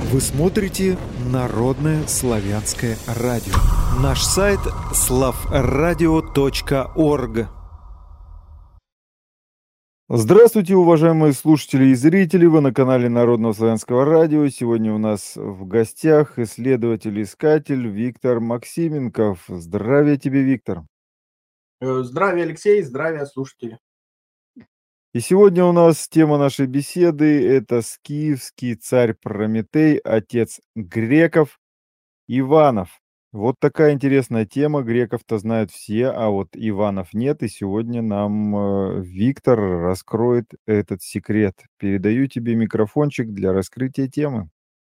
Вы смотрите Народное славянское радио. Наш сайт slavradio.org. Здравствуйте, уважаемые слушатели и зрители! Вы на канале Народного славянского радио. Сегодня у нас в гостях исследователь-искатель Виктор Максименков. Здравия тебе, Виктор! Здравия, Алексей, здравия, слушатели! И сегодня у нас тема нашей беседы – это скифский царь Прометей, отец греков, Иванов. Вот такая интересная тема. Греков-то знают все, а вот Иванов нет. И сегодня нам Виктор раскроет этот секрет. Передаю тебе микрофончик для раскрытия темы.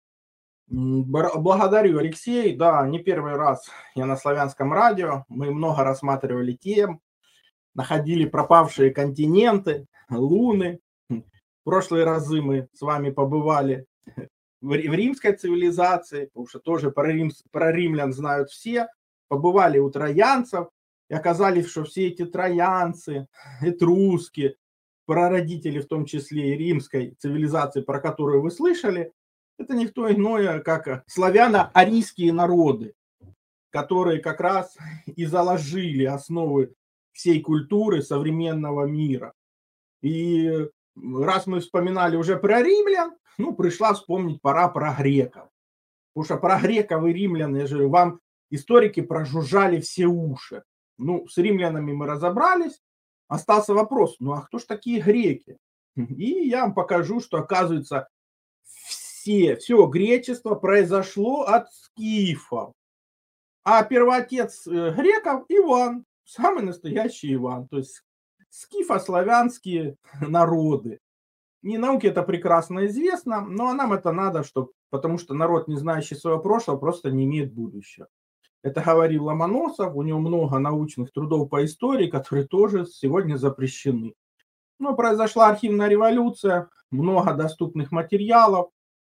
Благодарю, Алексей. Да, не первый раз я на славянском радио. Мы много рассматривали тем, находили пропавшие континенты, луны. В прошлые разы мы с вами побывали в римской цивилизации, потому что тоже про римлян знают все. Побывали у троянцев, и оказались, что все эти троянцы, этруски, прародители в том числе и римской цивилизации, про которую вы слышали, это никто иное, как славяно-арийские народы, которые как раз и заложили основы всей культуры современного мира. И раз мы вспоминали уже про римлян, пришла вспомнить пора про греков. Потому что про греков и римлян, я же говорю, вам историки прожужжали все уши. С римлянами мы разобрались. Остался вопрос, а кто ж такие греки? И я вам покажу, что, оказывается, все гречество произошло от скифов. А первоотец греков Иван, самый настоящий Иван. То есть скифославянские народы. Не науке это прекрасно известно, но нам это надо, потому что народ, не знающий своего прошлого, просто не имеет будущего. Это говорил Ломоносов, у него много научных трудов по истории, которые тоже сегодня запрещены. Но произошла архивная революция, много доступных материалов,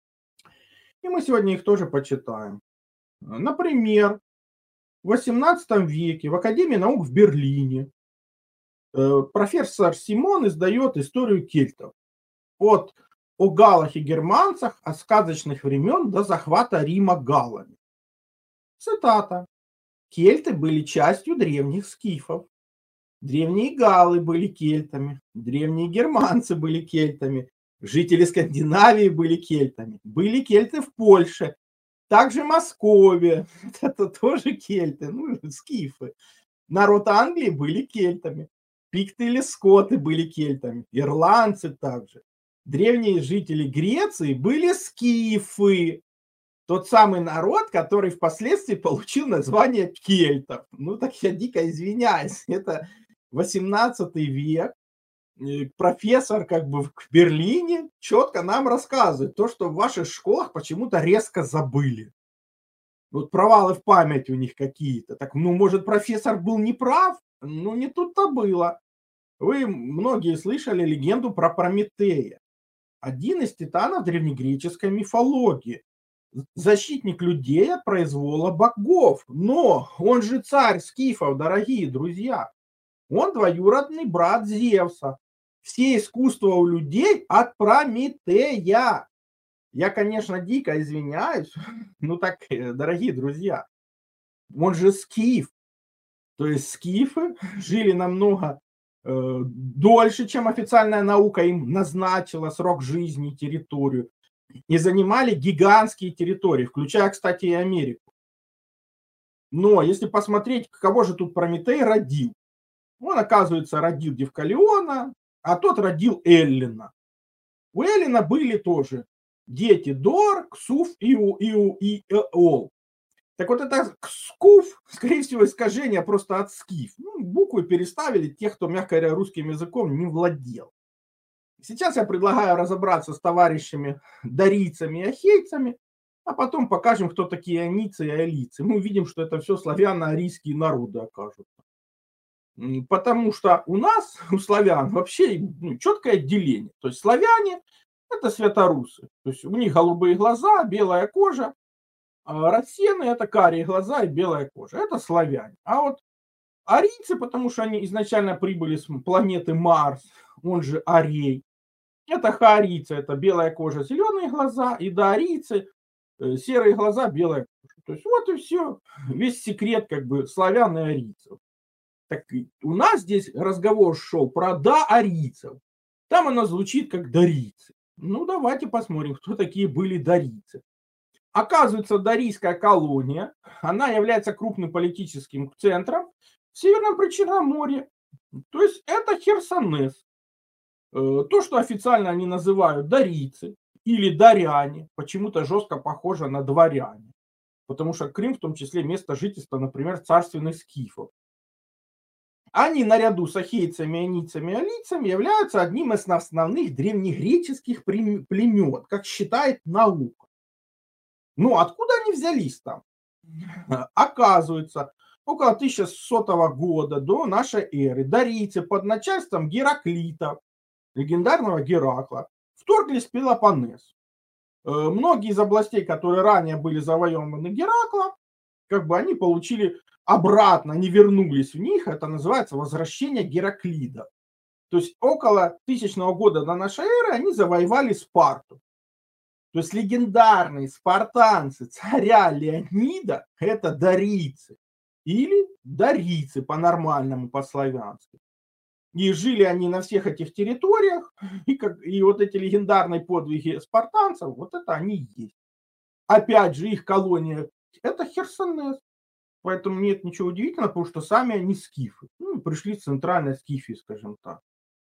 и мы сегодня их тоже почитаем. Например, в XVIII веке в Академии наук в Берлине профессор Симон издает историю кельтов. О галлах и германцах от сказочных времен до захвата Рима галлами. Цитата. Кельты были частью древних скифов. Древние галлы были кельтами. Древние германцы были кельтами. Жители Скандинавии были кельтами. Были кельты в Польше. Также Московия. Это тоже кельты. Скифы. Народ Англии были кельтами. Пикты или скоты были кельтами. Ирландцы также. Древние жители Греции были скифы. Тот самый народ, который впоследствии получил название кельтов. Так я дико извиняюсь. Это 18 век. Профессор в Берлине четко нам рассказывает то, что в ваших школах почему-то резко забыли. Провалы в памяти у них какие-то. Так, может, профессор был неправ? Не тут-то было. Вы многие слышали легенду про Прометея. Один из титанов древнегреческой мифологии. Защитник людей от произвола богов. Но он же царь скифов, дорогие друзья. Он двоюродный брат Зевса. Все искусства у людей от Прометея. Я, конечно, дико извиняюсь. Дорогие друзья, он же скиф. То есть скифы жили намного дольше, чем официальная наука им назначила срок жизни и территорию. И занимали гигантские территории, включая, кстати, и Америку. Но если посмотреть, кого же тут Прометей родил. Он, оказывается, родил Девкалиона, а тот родил Эллина. У Эллина были тоже дети Дор, Ксуф и Иол. Так вот это Скуф, скорее всего, искажение просто от скиф. Буквы переставили тех, кто, мягко говоря, русским языком не владел. Сейчас я предлагаю разобраться с товарищами дарийцами и ахейцами, а потом покажем, кто такие аницы и алийцы. Мы увидим, что это все славяно-арийские народы окажутся. Потому что у нас, у славян, вообще четкое отделение. То есть славяне – это святорусы. То есть у них голубые глаза, белая кожа. А рассеяны – это карие глаза и белая кожа. Это славяне. А вот арийцы, потому что они изначально прибыли с планеты Марс, он же Арей. Это хаарийцы, это белая кожа, зеленые глаза. И доарийцы серые глаза, белая кожа. То есть вот и все. Весь секрет как бы славян и арийцев. Так у нас здесь разговор шел про доарийцев. Там оно звучит как дарийцы. Ну, давайте посмотрим, кто такие были дарийцы. Оказывается, дарийская колония, она является крупным политическим центром в Северном Причерноморье. То есть это Херсонес. То, что официально они называют дарийцы или даряне, почему-то жестко похоже на дворяне. Потому что Крым в том числе место жительства, например, царственных скифов. Они наряду с ахейцами, анийцами и алийцами являются одним из основных древнегреческих племен, как считает наука. Ну, откуда они взялись там? Оказывается, около 1100 года до нашей эры дарийцы под начальством Гераклита, легендарного Геракла, вторглись в Пелопоннес. Многие из областей, которые ранее были завоеваны Геракла, как бы они получили обратно, не вернулись в них. Это называется возвращение Гераклида. То есть около 1000 года до нашей эры они завоевали Спарту. То есть легендарные спартанцы царя Леонида – это дарийцы. Или дарийцы по-нормальному, по-славянски. И жили они на всех этих территориях. И вот эти легендарные подвиги спартанцев, вот это они и есть. Опять же, их колония – это Херсонес. Поэтому нет ничего удивительного, потому что сами они скифы. Ну, пришли с центральной Скифии, скажем так.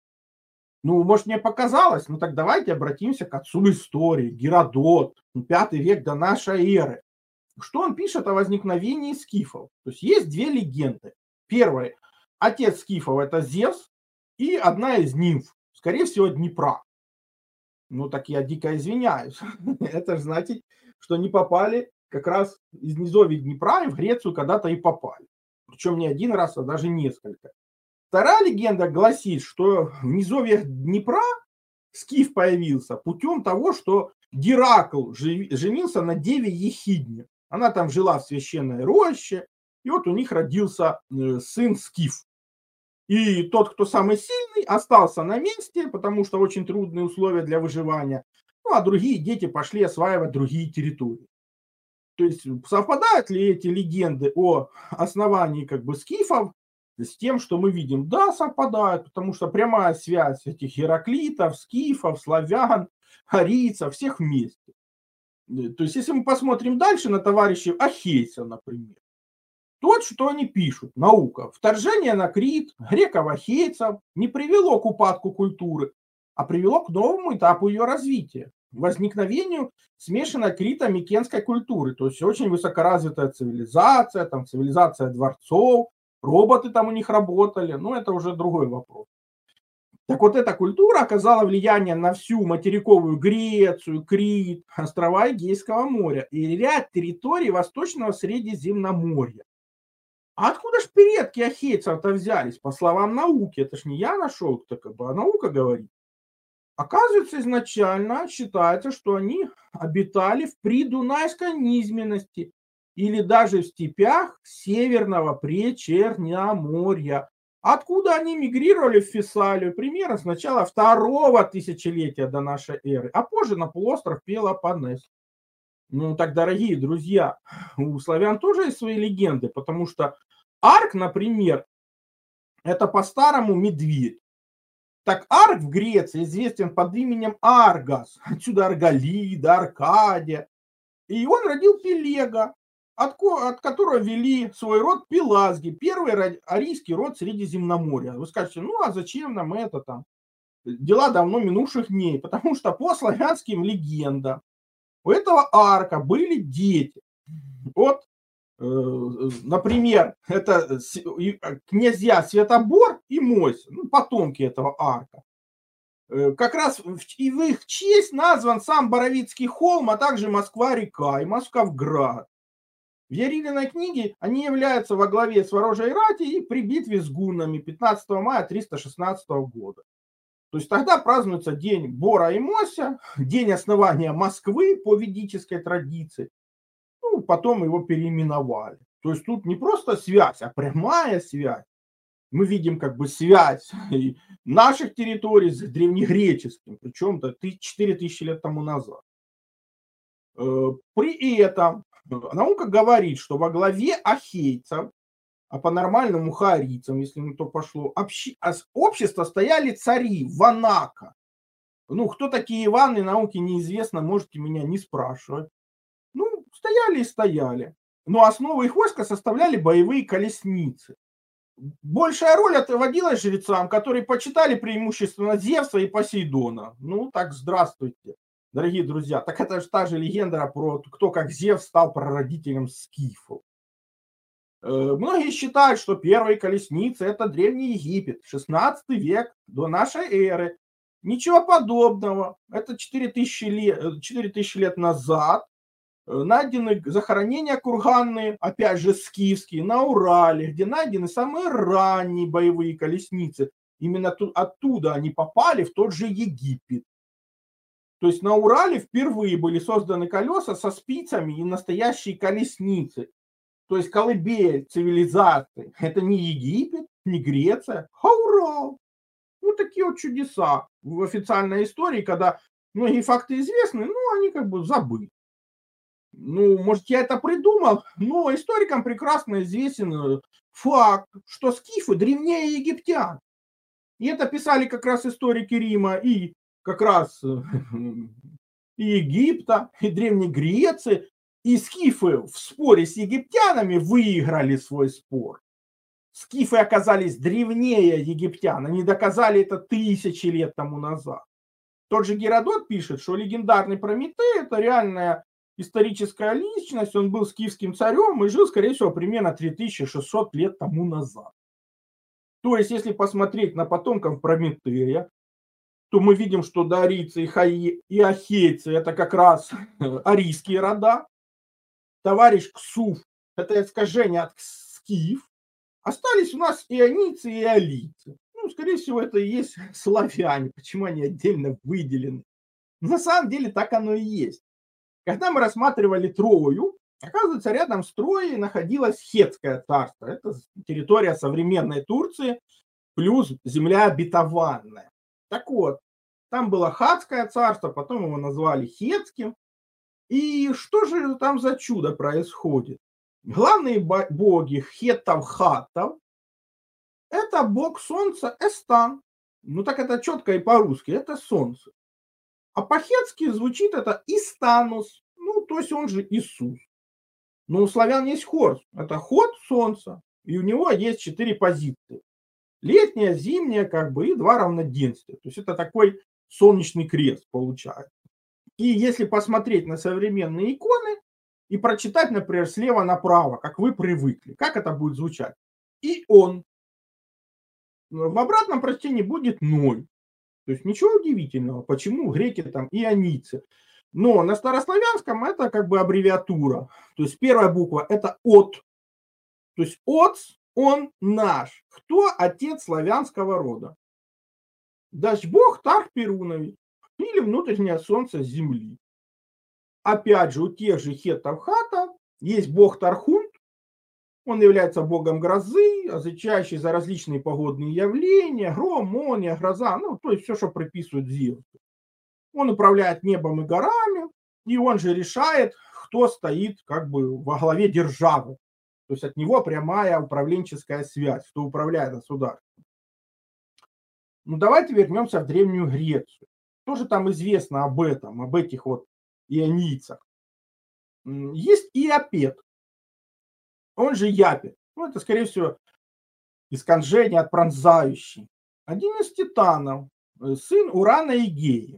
Ну, может, мне показалось? Ну, так давайте обратимся к отцу истории, Геродот, 5 век до нашей эры. Что он пишет о возникновении скифов? То есть есть две легенды. Первая. Отец скифов – это Зевс и одна из нимф, скорее всего, Днепра. Ну, так я дико извиняюсь. Это же значит, что они попали как раз из низовий Днепра и в Грецию когда-то и попали. Причем не один раз, а даже несколько. Вторая легенда гласит, что в низовьях Днепра скиф появился путем того, что Геракл женился на деве Ехидне. Она там жила в священной роще, и вот у них родился сын скиф. И тот, кто самый сильный, остался на месте, потому что очень трудные условия для выживания. Ну, а другие дети пошли осваивать другие территории. То есть совпадают ли эти легенды о основании как бы скифов с тем, что мы видим? Да, совпадают, потому что прямая связь этих Гераклитов, скифов, славян, арийцев, всех вместе. То есть если мы посмотрим дальше на товарищей ахейцев, например, то что они пишут, наука. Вторжение на Крит греков-ахейцев не привело к упадку культуры, а привело к новому этапу ее развития. Возникновению смешанной крито-микенской культуры, то есть очень высокоразвитая цивилизация, там цивилизация дворцов, роботы там у них работали, но это уже другой вопрос. Так вот эта культура оказала влияние на всю материковую Грецию, Крит, острова Эгейского моря и ряд территорий Восточного Средиземноморья. А откуда ж предки ахейцев-то взялись? По словам науки, это ж не я нашел, а наука говорит. Оказывается, изначально считается, что они обитали в придунайской низменности или даже в степях Северного Причерноморья. Откуда они мигрировали в Фессалию примерно с начала 2-го тысячелетия до нашей эры, а позже на полуостров Пелопоннес. Ну так, дорогие друзья, у славян тоже есть свои легенды, потому что Арк, например, это по-старому медведь. Так Арк в Греции известен под именем Аргас, отсюда Арголида, Аркадия. И он родил Пелега, от которого вели свой род пелазги, первый арийский род Средиземноморья. Вы скажете, ну а зачем нам это там? Дела давно минувших дней, потому что по славянским легендам у этого Арка были дети. Вот, например, это князья Святобор и Мойся, ну, потомки этого Арка. Как раз в их честь назван сам Боровицкий холм, а также Москва-река и Московград. В Ярилиной книге они являются во главе с ворожей рати и при битве с гуннами 15 мая 316 года. То есть тогда празднуется день Бора и Мося, день основания Москвы по ведической традиции. Ну, потом его переименовали. То есть тут не просто связь, а прямая связь. Мы видим как бы связь наших территорий с древнегреческим, причем 4000 лет тому назад. При этом наука говорит, что во главе ахейцев, а по-нормальному хаорийцам, если на то пошло, общество стояли цари Ванака. Ну, кто такие Иваны, науке неизвестно, можете меня не спрашивать. Ну, стояли и стояли. Но основу их войска составляли боевые колесницы. Большая роль отводилась жрецам, которые почитали преимущественно Зевса и Посейдона. Ну, так здравствуйте, дорогие друзья. Так это же та же легенда про кто как Зевс стал прародителем скифов. Многие считают, что первые колесницы – это Древний Египет, 16 век до нашей эры. Ничего подобного. Это 4000 лет назад найдены захоронения курганные, опять же скифские, на Урале, где найдены самые ранние боевые колесницы. Именно оттуда они попали в тот же Египет. То есть на Урале впервые были созданы колеса со спицами и настоящие колесницы. То есть колыбель цивилизации. Это не Египет, не Греция, а Урал. Вот такие вот чудеса в официальной истории, когда многие факты известны, но они как бы забыты. Ну, может, я это придумал, но историкам прекрасно известен факт, что скифы древнее египтян. И это писали как раз историки Рима и как раз и Египта, и Древней Греции. И скифы в споре с египтянами выиграли свой спор. Скифы оказались древнее египтян, они доказали это тысячи лет тому назад. Тот же Геродот пишет, что легендарный Прометей – это реальная историческая личность, он был скифским царем и жил, скорее всего, примерно 3600 лет тому назад. То есть, если посмотреть на потомков Прометея, то мы видим, что дарийцы и ахейцы – это как раз арийские рода. Товарищ Ксуф – это искажение от скиф. Остались у нас ионийцы и иолийцы. Ну, скорее всего, это и есть славяне. Почему они отдельно выделены? На самом деле так оно и есть. Когда мы рассматривали Трою, оказывается, рядом с Троей находилось Хеттское царство. Это территория современной Турции плюс земля обетованная. Так вот, там было Хаттское царство, потом его назвали Хеттским. И что же там за чудо происходит? Главные боги хеттов-хаттов – это бог солнца Эстан. Ну так это четко и по-русски, это солнце. А по-хетски звучит это Истанус, ну то есть он же Иисус. Но у славян есть Хорс, это ход солнца, и у него есть 4 позиции. Летняя, зимняя, как бы, и 2 равноденствия. То есть это такой солнечный крест получается. И если посмотреть на современные иконы и прочитать, например, слева направо, как вы привыкли, как это будет звучать? И он. В обратном прочтении будет 0. То есть ничего удивительного, почему греки там ионийцы. Но на старославянском это как бы аббревиатура. То есть первая буква это от. То есть отц, он наш. Кто отец славянского рода? Дач бог Тарх Перунович или внутреннее солнце земли. Опять же, у тех же хеттов-хаттов есть бог Тархунт. Он является богом грозы, отвечающий за различные погодные явления, гром, молния, гроза, ну, то есть все, что приписывают Зевсу. Он управляет небом и горами, и он же решает, кто стоит как бы во главе державы. То есть от него прямая управленческая связь, кто управляет государством. Ну, давайте вернемся в Древнюю Грецию. Что же там известно об этом, об этих вот ионийцах? Есть Иопет, он же Япет. Ну, это, скорее всего, искажение от пронзающий. Один из титанов, сын Урана и Геи.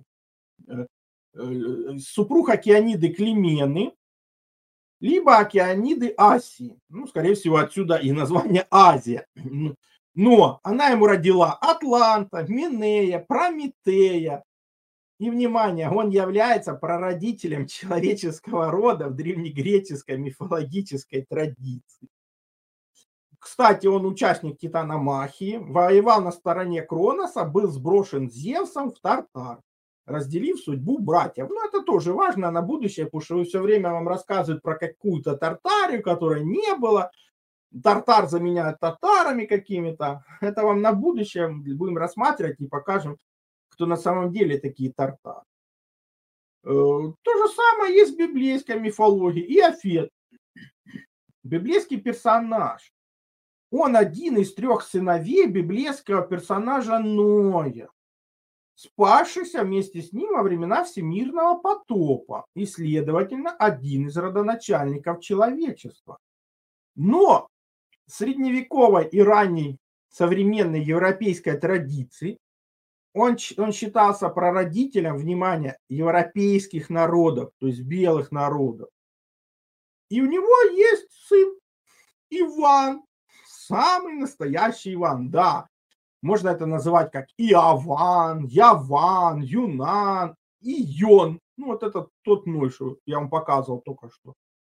Супруг Океаниды Климены, либо Океаниды Асии. Ну, скорее всего, отсюда и название Азия. Но она ему родила Атланта, Минея, Прометея. И, внимание, он является прародителем человеческого рода в древнегреческой мифологической традиции. Кстати, он участник Титаномахии, воевал на стороне Кроноса, был сброшен Зевсом в Тартар, разделив судьбу братьев. Но это тоже важно на будущее, потому что все время вам рассказывают про какую-то Тартарию, которой не было. Тартар заменяют татарами какими-то. Это вам на будущее будем рассматривать и покажем, кто на самом деле такие тартары. То же самое есть в библейской мифологии. Иофет, библейский персонаж. Он один из 3 сыновей библейского персонажа Ноя, спасшийся вместе с ним во времена всемирного потопа и, следовательно, один из родоначальников человечества. Но в средневековой и ранней современной европейской традиции он считался прародителем, внимания, европейских народов, то есть белых народов. И у него есть сын Иван, самый настоящий Иван, да. Можно это называть как Иован, Яван, Юнан, Ион. Ну, вот это тот Ной, что я вам показывал только что.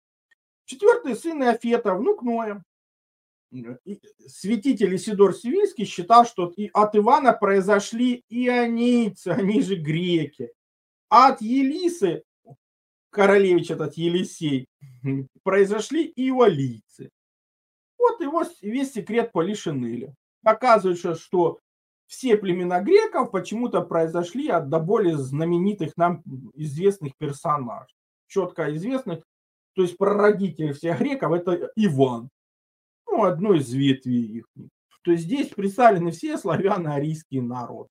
4-й сын Иофета, внук Ноя. Святитель Исидор Сивильский считал, что от Ивана произошли ионийцы, они же греки. А от Елисы, королевич этот Елисей, произошли иолийцы. Вот его весь секрет по Лишинелю. Оказывается, что все племена греков почему-то произошли от до более знаменитых нам известных персонажей. Четко известных. То есть прародитель всех греков это Иван. Ну, одной из ветвей их. То есть здесь представлены все славяно-арийские народы.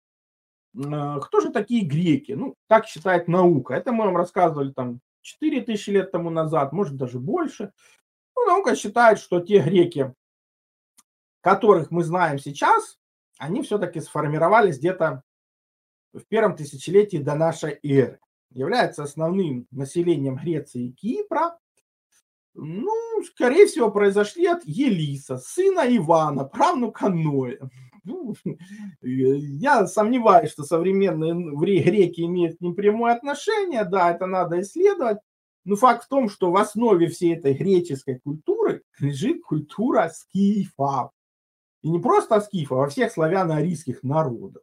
Кто же такие греки? Ну, так считает наука. Это мы вам рассказывали там 4000 лет тому назад, может даже больше. Ну, наука считает, что те греки, которых мы знаем сейчас, они все-таки сформировались где-то в 1 тысячелетии до нашей эры. Являются основным населением Греции и Кипра. Ну, скорее всего, произошли от Елиса, сына Ивана, правнука Ноя. Ну, я сомневаюсь, что современные греки имеют к ним прямое отношение. Да, это надо исследовать. Но факт в том, что в основе всей этой греческой культуры лежит культура скифов. И не просто скифов, а всех славяно-арийских народов.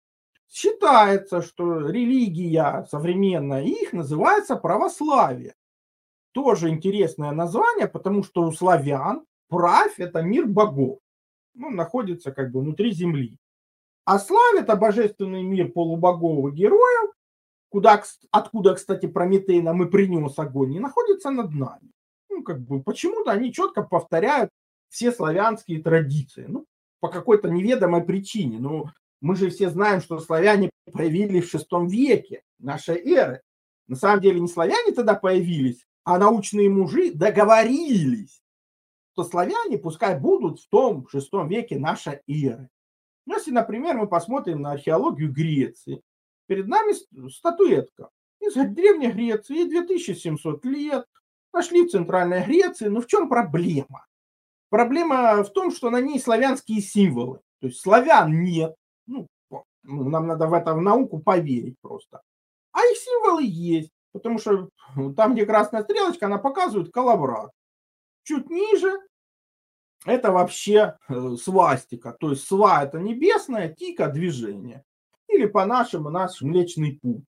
Считается, что религия современная их называется православие. Тоже интересное название, потому что у славян правь – это мир богов. Ну, находится как бы внутри земли. А славь – это божественный мир полубогов и героев, откуда, кстати, Прометей нам и принес огонь, и находится над нами. Ну, как бы почему-то они четко повторяют все славянские традиции. Ну, по какой-то неведомой причине. Но мы же все знаем, что славяне появились в VI веке нашей эры. На самом деле не славяне тогда появились, а научные мужи договорились, что славяне пускай будут в том VI веке нашей эры. Если, например, мы посмотрим на археологию Греции, перед нами статуэтка из Древней Греции, ей 2700 лет, нашли в Центральной Греции. Но в чем проблема? Проблема в том, что на ней славянские символы. То есть славян нет. Ну, нам надо в это в науку поверить просто. А их символы есть. Потому что там, где красная стрелочка, она показывает коловрат. Чуть ниже это вообще свастика. То есть сва – это небесное, тика – движение. Или по-нашему наш Млечный Путь.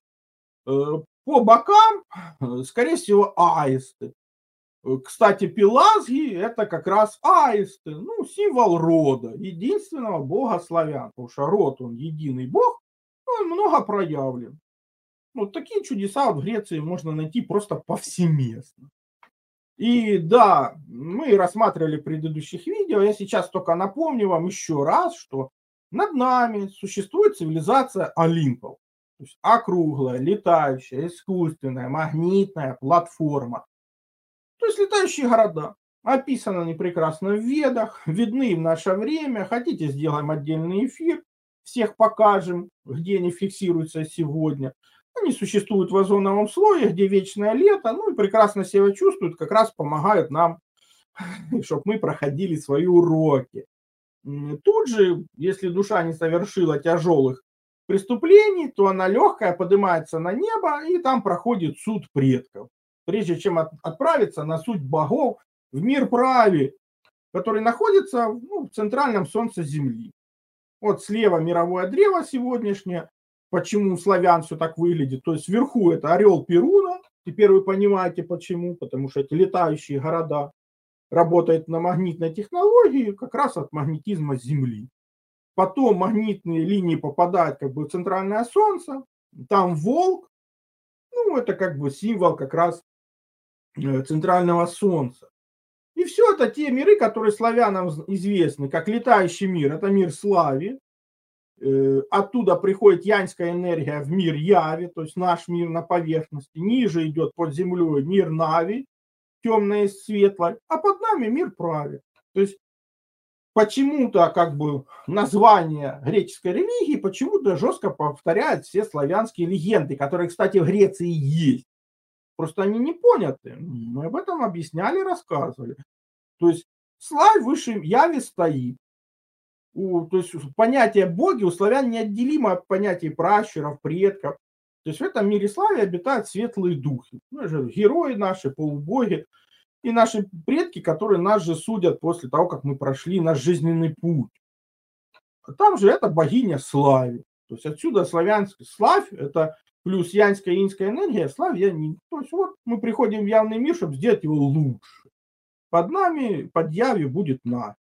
По бокам, скорее всего, аисты. Кстати, пелазги – это как раз аисты. Ну, символ рода, единственного бога славян. Потому что род, он единый бог, он много проявлен. Вот такие чудеса в Греции можно найти просто повсеместно. И да, мы рассматривали в предыдущих видео, я сейчас только напомню вам еще раз, что над нами существует цивилизация Олимпов. То есть округлая, летающая, искусственная, магнитная платформа. То есть летающие города. Описаны они прекрасно в Ведах, видны в наше время. Хотите, сделаем отдельный эфир, всех покажем, где они фиксируются сегодня. Они существуют в озоновом слое, где вечное лето, ну и прекрасно себя чувствуют, как раз помогают нам, чтобы мы проходили свои уроки. Тут же, если душа не совершила тяжелых преступлений, то она легкая поднимается на небо, и там проходит суд предков, прежде чем отправиться на суд богов в мир прави, который находится в центральном солнце Земли. Вот слева мировое древо сегодняшнее. Почему у славян все так выглядит? То есть вверху это орел Перуна. Теперь вы понимаете почему. Потому что эти летающие города работают на магнитной технологии как раз от магнетизма Земли. Потом магнитные линии попадают как бы в центральное солнце. Там волк. Ну, это как бы символ как раз центрального солнца. И все это те миры, которые славянам известны, как летающий мир. Это мир Слави. Оттуда приходит янская энергия в мир Яви, то есть наш мир на поверхности. Ниже идет под землей мир Нави, темное и светлое, а под нами мир Прави. То есть почему-то как бы название греческой религии почему-то жестко повторяет все славянские легенды, которые, кстати, в Греции есть. Просто они не поняты. Мы об этом объясняли, рассказывали. То есть славь выше Яви стоит. То есть понятие боги у славян неотделимо от понятий пращуров, предков. То есть в этом мире славы обитают светлые духи. Ну, же герои наши, полубоги. И наши предки, которые нас же судят после того, как мы прошли наш жизненный путь. А там же это богиня слави. То есть отсюда славянский славь, это плюс янская и инская энергия, славь я не. То есть вот мы приходим в явный мир, чтобы сделать его лучше. Под нами, под Явью будет Навь.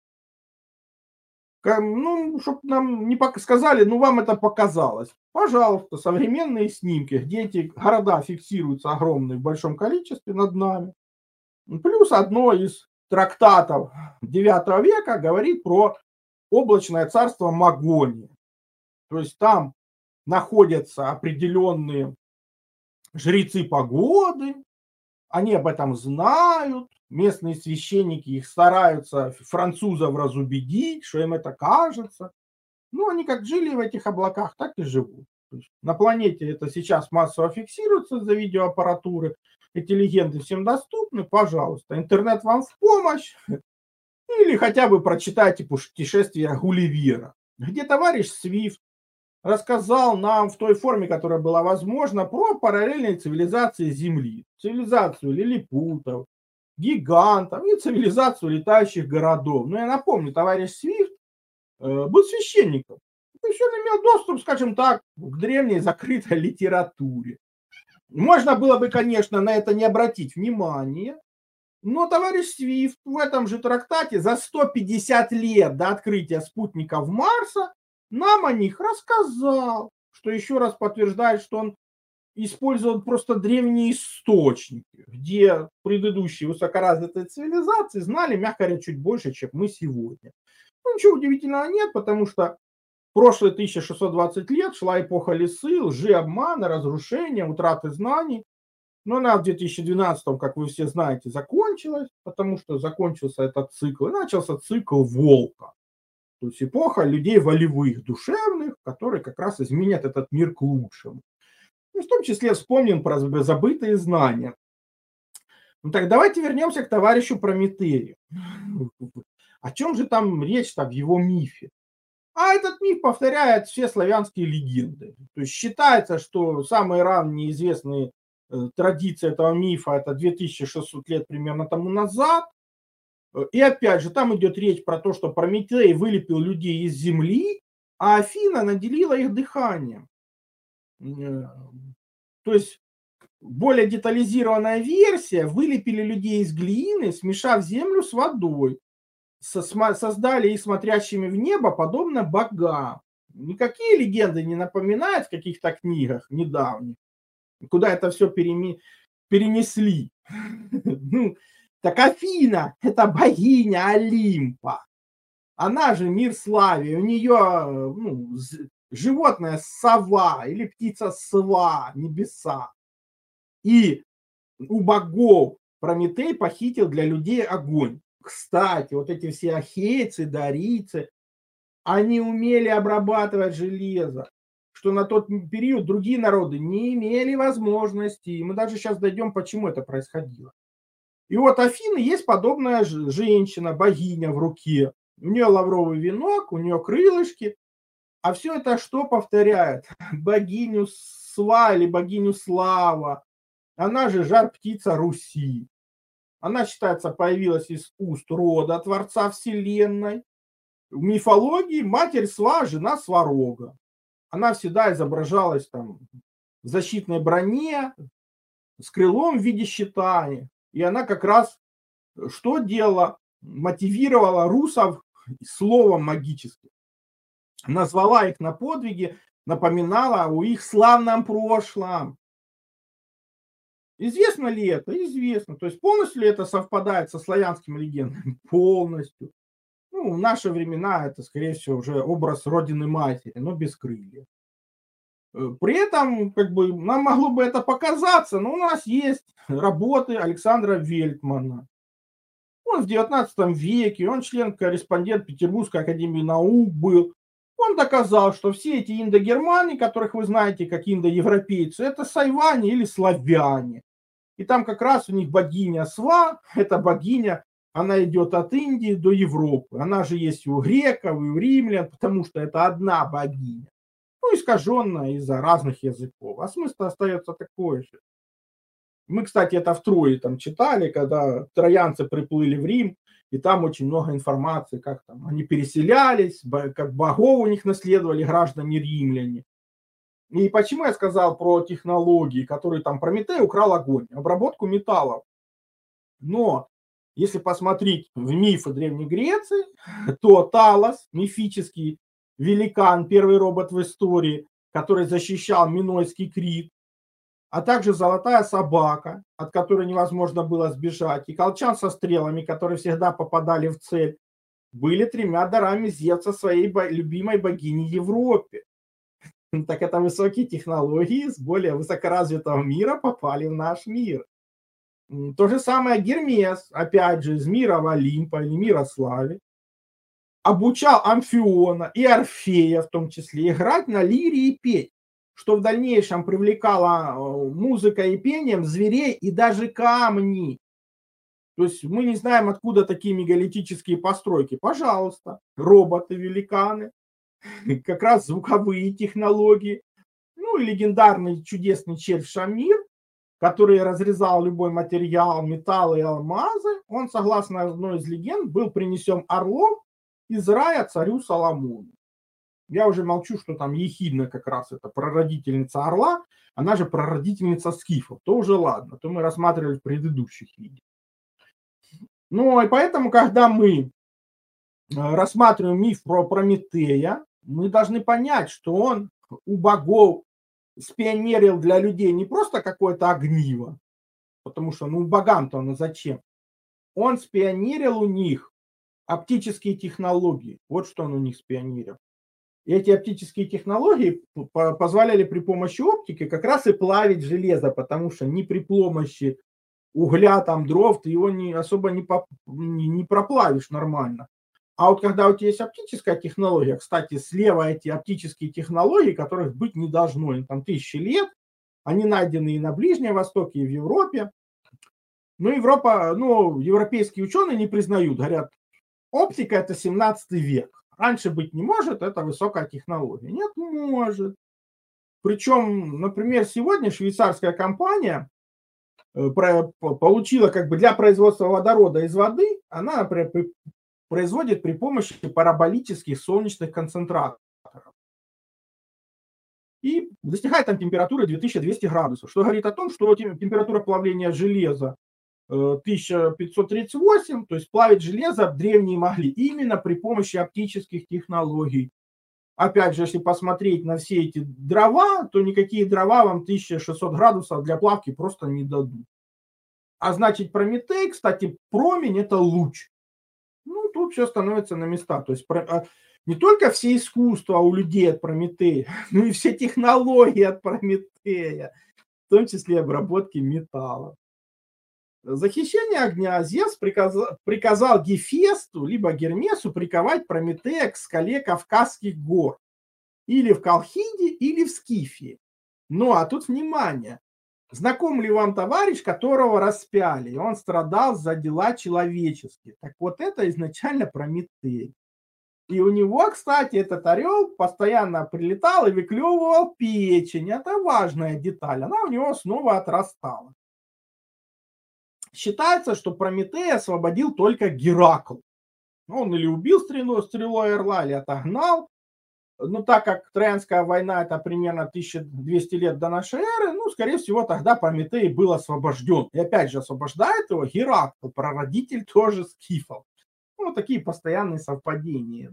Ну, чтобы нам не сказали, ну, вам это показалось. Пожалуйста, современные снимки, где эти города фиксируются огромные в большом количестве над нами. Плюс одно из трактатов IX века говорит про облачное царство Магонии. То есть там находятся определенные жрецы погоды, они об этом знают, местные священники их стараются французов разубедить, что им это кажется. Ну, они как жили в этих облаках, так и живут. То есть на планете это сейчас массово фиксируется за видеоаппаратуры. Эти легенды всем доступны, пожалуйста. Интернет вам в помощь. Или хотя бы прочитайте путешествие Гулливера, где товарищ Свифт рассказал нам в той форме, которая была возможна, про параллельные цивилизации Земли. Цивилизацию лилипутов, гигантов и цивилизацию летающих городов. Но я напомню, товарищ Свифт был священником. То есть он имел доступ, скажем так, к древней закрытой литературе. Можно было бы, конечно, на это не обратить внимания, но товарищ Свифт в этом же трактате за 150 лет до открытия спутников Марса нам о них рассказал, что еще раз подтверждает, что он использовал просто древние источники, где предыдущие высокоразвитые цивилизации знали, мягко говоря, чуть больше, чем мы сегодня. Ну, ничего удивительного нет, потому что прошлые 1620 лет шла эпоха лисы, лжи, обмана, разрушения, утраты знаний. Но она в 2012, как вы все знаете, закончилась, потому что закончился этот цикл, и начался цикл волка. То есть эпоха людей волевых, душевных, которые как раз изменят этот мир к лучшему. Ну, в том числе вспомним про забытые знания. Ну так давайте вернемся к товарищу Прометею. О чем же там речь-то в его мифе? А этот миф повторяет все славянские легенды. То есть считается, что самые ранние известные традиции этого мифа это 2600 лет примерно тому назад. И опять же, там идет речь про то, что Прометей вылепил людей из земли, а Афина наделила их дыханием. То есть более детализированная версия: вылепили людей из глины, смешав землю с водой. Создали их смотрящими в небо, подобно богам. Никакие легенды не напоминают в каких-то книгах недавних, куда это все перенесли. Ну, так Афина – это богиня Олимпа. Она же мир славе. У нее животное сова или птица сва, небеса. И у богов Прометей похитил для людей огонь. Кстати, вот эти все ахейцы, дарийцы, они умели обрабатывать железо, что на тот период другие народы не имели возможности. И мы даже сейчас дойдем, почему это происходило. И вот Афины есть подобная женщина, богиня в руке. У нее лавровый венок, у нее крылышки. А все это что повторяет? Богиню Сва или богиню Слава. Она же жар-птица Руси. Она, считается, появилась из уст рода Творца Вселенной. В мифологии матерь Сва – жена Сварога. Она всегда изображалась там в защитной броне, с крылом в виде щита. И она как раз что делала? Мотивировала русов словом магическим. Назвала их на подвиги, напоминала о их славном прошлом. Известно ли это? Известно. То есть полностью ли это совпадает со славянскими легендами? Полностью. Ну, в наши времена это, скорее всего, уже образ родины-матери, но без крыльев. При этом, как бы, нам могло бы это показаться, но у нас есть работы Александра Вельтмана. Он в 19 веке, он член-корреспондент Петербургской академии наук был. Он доказал, что все эти индогермане, которых вы знаете как индоевропейцы, это сайване или славяне. И там как раз у них богиня Сва, эта богиня, она идет от Индии до Европы. Она же есть и у греков, и у римлян, потому что это одна богиня. Ну, искаженная из-за разных языков. А смысл остается такой же. Мы, кстати, это в Трое там читали, когда троянцы приплыли в Рим, и там очень много информации, как там они переселялись, как богов у них наследовали граждане римляне. И почему я сказал про технологии, которые там Прометей украл огонь, обработку металлов. Но если посмотреть в мифы Древней Греции, то Талос, мифический великан, первый робот в истории, который защищал Минойский Крит, а также золотая собака, от которой невозможно было сбежать, и колчан со стрелами, которые всегда попадали в цель, были тремя дарами Зевса своей любимой богини Европе. Так это высокие технологии с более высокоразвитого мира попали в наш мир. То же самое Гермес, опять же, из мира Олимпа или мира Славы, обучал Амфиона и Орфея в том числе играть на лире и петь, что в дальнейшем привлекало музыкой и пением зверей и даже камни. То есть мы не знаем, откуда такие мегалитические постройки. Пожалуйста, роботы-великаны, как раз звуковые технологии. Ну и легендарный чудесный червь Шамир, который разрезал любой материал, металлы и алмазы. Он, согласно одной из легенд, был принесен орлом из рая царю Соломону. Я уже молчу, что там Ехидна как раз это прародительница орла, она же прародительница скифов. То уже ладно, то мы рассматривали в предыдущих видео. Ну и поэтому, когда мы рассматриваем миф про Прометея, мы должны понять, что он у богов спионерил для людей не просто какое-то огниво, потому что, ну, богам-то он зачем? Он спионерил у них оптические технологии. Вот что он у них спионерил. И эти оптические технологии позволяли при помощи оптики как раз и плавить железо, потому что ни при помощи угля, там, дров, ты его особо не проплавишь нормально. А вот когда у тебя есть оптическая технология, кстати, слева эти оптические технологии, которых быть не должно, им там 1000 лет, они найдены и на Ближнем Востоке, и в Европе. Но европейские ученые не признают, говорят, оптика это 17 век. Раньше быть не может, это высокая технология. Нет, может. Причем, например, сегодня швейцарская компания получила как бы для производства водорода из воды, она, например, производит при помощи параболических солнечных концентраторов. И достигает там температуры 2200 градусов, что говорит о том, что температура плавления железа 1538, то есть плавить железо древние могли именно при помощи оптических технологий. Опять же, если посмотреть на все эти дрова, то никакие дрова вам 1600 градусов для плавки просто не дадут. А значит, Прометей, кстати, промень – это луч. Ну, тут все становится на места. То есть не только все искусства у людей от Прометея, но и все технологии от Прометея, в том числе обработки металла. За хищение огня Зевс приказал Гефесту либо Гермесу приковать Прометея к скале Кавказских гор. Или в Колхиде, или в Скифии. Ну, а тут внимание. Знаком ли вам товарищ, которого распяли, и он страдал за дела человеческие? Так вот, это изначально Прометей. И у него, кстати, этот орел постоянно прилетал и выклевывал печень. Это важная деталь. Она у него снова отрастала. Считается, что Прометея освободил только Геракл. Он или убил стрелой орла, или отогнал. Но так как Троянская война это примерно 1200 лет до нашей эры, ну, скорее всего, тогда Прометей был освобожден. И опять же, освобождает его Геракл, прародитель тоже скифов. Ну, такие постоянные совпадения.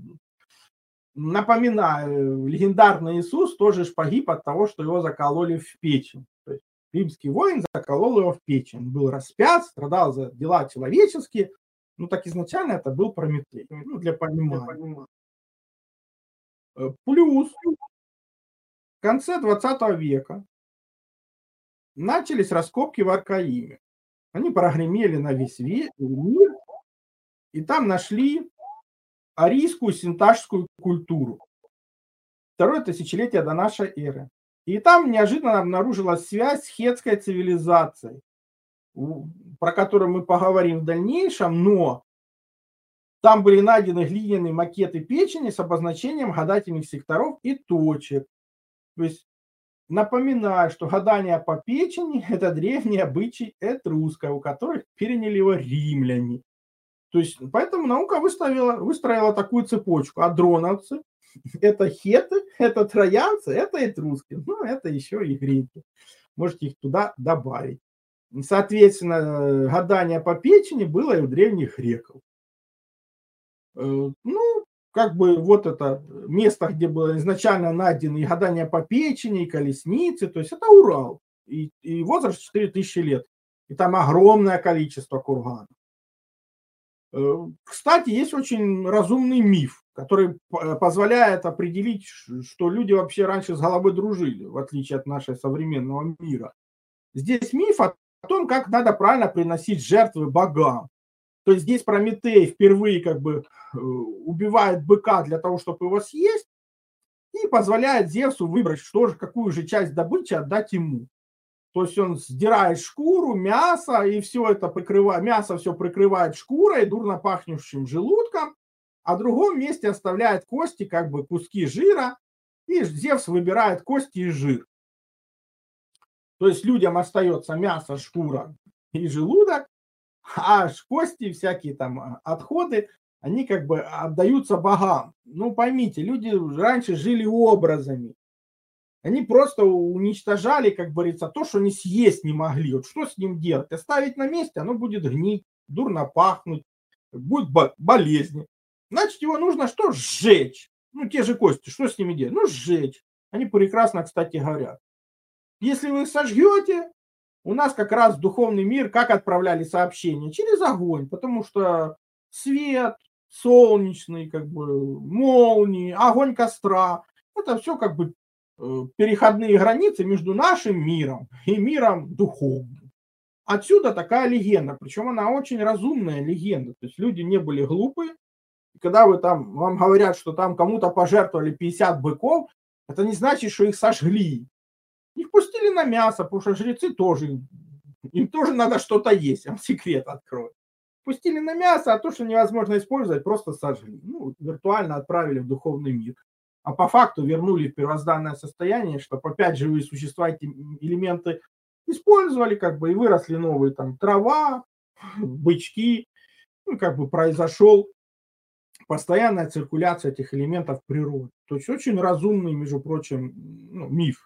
Напоминаю, легендарный Иисус тоже погиб от того, что его закололи в печень. римский воин заколол его в печень. Был распят, страдал за дела человеческие. Ну, так изначально это был Прометей. Ну, для понимания. Плюс в конце 20 века начались раскопки в Аркаиме. Они прогремели на весь мир, и там нашли арийскую синташскую культуру. Второе тысячелетие до нашей эры. И там неожиданно обнаружилась связь с хетской цивилизацией, про которую мы поговорим в дальнейшем, но там были найдены глиняные макеты печени с обозначением гадательных секторов и точек. То есть напоминаю, что гадание по печени – это древний обычай этруска, у которых переняли его римляне. То есть поэтому наука выстроила такую цепочку. Адроновцы – это хеты, это троянцы, это этруски. Ну, это еще и греки. Можете их туда добавить. Соответственно, гадание по печени было и у древних греков. Ну, как бы вот это место, где было изначально найдено и гадание по печени, и колесницы, то есть это Урал. И возраст 4000 лет. И там огромное количество курганов. Кстати, есть очень разумный миф, который позволяет определить, что люди вообще раньше с головой дружили, в отличие от нашего современного мира. Здесь миф о том, как надо правильно приносить жертвы богам. То есть здесь Прометей впервые как бы убивает быка для того, чтобы его съесть, и позволяет Зевсу выбрать, какую же часть добычи отдать ему. То есть он сдирает шкуру, мясо, и все это мясо все прикрывает шкурой, дурно пахнущим желудком, а в другом месте оставляет кости, как бы куски жира, и Зевс выбирает кости и жир. То есть людям остается мясо, шкура и желудок, а кости, всякие там отходы, они как бы отдаются богам. Ну, поймите, люди раньше жили образами. Они просто уничтожали, как говорится, то, что они съесть не могли. Вот что с ним делать? Оставить на месте, оно будет гнить, дурно пахнуть, будет болезни. Значит, его нужно что? Сжечь. Ну, те же кости, что с ними делать? Ну, сжечь. Они прекрасно, кстати, горят. Если вы их сожгете, у нас как раз в духовный мир как отправляли сообщения? Через огонь, потому что свет солнечный, как бы молнии, огонь костра, это все как бы переходные границы между нашим миром и миром духовным. Отсюда такая легенда, причем она очень разумная легенда, то есть люди не были глупые. И когда вам говорят, что там кому-то пожертвовали 50 быков, это не значит, что их сожгли. Их пустили на мясо, потому что жрецы тоже, им тоже надо что-то есть, я вам секрет открою. Пустили на мясо, а то, что невозможно использовать, просто сожгли. Ну, виртуально отправили в духовный мир. А по факту вернули в первозданное состояние, чтобы опять живые существа эти элементы использовали, как бы и выросли новые там трава, бычки. Ну, как бы произошел постоянная циркуляция этих элементов в природе. То есть очень разумный, между прочим, миф.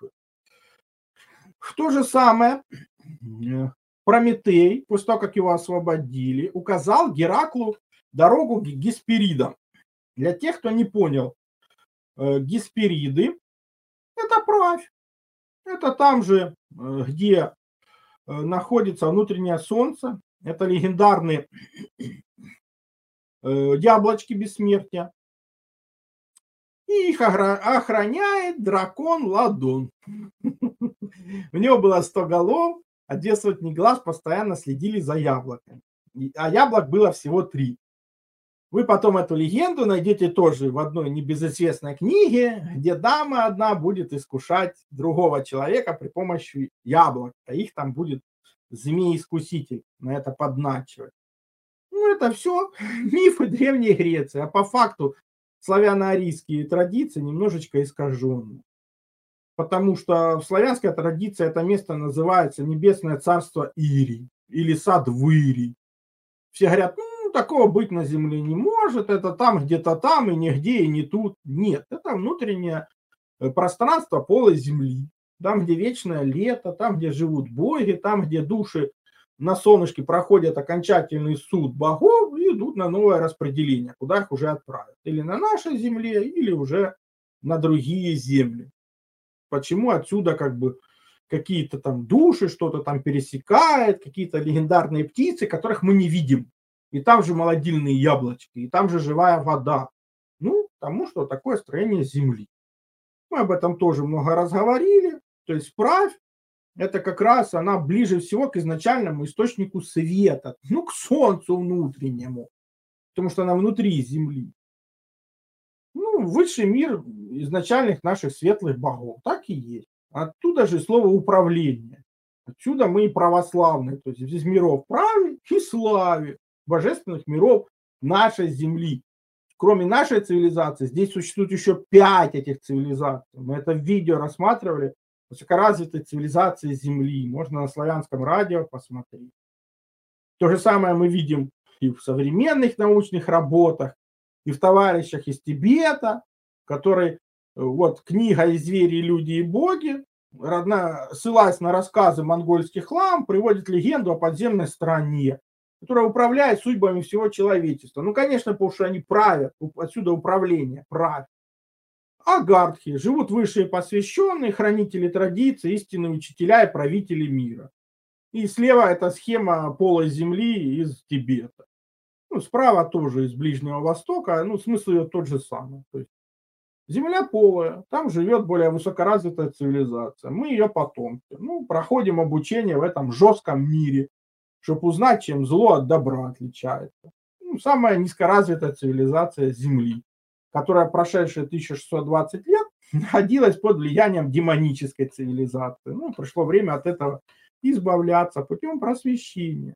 В то же самое Прометей, после того, как его освободили, указал Гераклу дорогу к Гесперидам. Для тех, кто не понял, Геспериды – это правь. Это там же, где находится внутреннее солнце. Это легендарные яблочки бессмертия. И их охраняет дракон Ладон. У него было 100 голов, а 2 сотни глаз постоянно следили за яблоками. А яблок было всего 3. Вы потом эту легенду найдете тоже в одной небезызвестной книге, где дама одна будет искушать другого человека при помощи яблок. А их там будет змей-искуситель на это подначивать. Ну, это все мифы Древней Греции. А по факту славяно-арийские традиции немножечко искаженные. Потому что в славянской традиции это место называется Небесное царство Ирий или сад в Ирий. Все говорят, такого быть на земле не может, это там где-то там и нигде и не тут. Нет, это внутреннее пространство полой земли. Там, где вечное лето, там, где живут боги, там, где души на солнышке проходят окончательный суд богов и идут на новое распределение, куда их уже отправят. Или на нашей земле, или уже на другие земли. Почему отсюда как бы какие-то там души, что-то там пересекает, какие-то легендарные птицы, которых мы не видим. И там же молодильные яблочки, и там же живая вода. Ну, потому что такое строение Земли. Мы об этом тоже много раз говорили. То есть правь, это как раз она ближе всего к изначальному источнику света, ну, к Солнцу внутреннему, потому что она внутри Земли. Ну, высший мир изначальных наших светлых богов, так и есть. Оттуда же слово управление. Отсюда мы и православные, то есть из миров праве и славе, божественных миров нашей Земли. Кроме нашей цивилизации, здесь существует еще 5 этих цивилизаций. Мы это в видео рассматривали. Высокоразвитой цивилизации Земли. Можно на славянском радио посмотреть. То же самое мы видим и в современных научных работах, и в товарищах из Тибета, который, вот книга «И звери, и люди, и боги», ссылаясь на рассказы монгольских лам, приводит легенду о подземной стране, которая управляет судьбами всего человечества. Ну, конечно, потому что они правят, отсюда управление, правят. Агартхи живут высшие посвященные, хранители традиций, истинные учителя и правители мира. И слева это схема полой земли из Тибета. Ну, справа тоже из Ближнего Востока, ну, смысл ее тот же самый. То есть земля полая, там живет более высокоразвитая цивилизация. Мы ее потомки. Ну, проходим обучение в этом жестком мире, чтобы узнать, чем зло от добра отличается. Ну, самая низкоразвитая цивилизация Земли, которая прошедшие 1620 лет находилась под влиянием демонической цивилизации. Ну, пришло время от этого избавляться путем просвещения.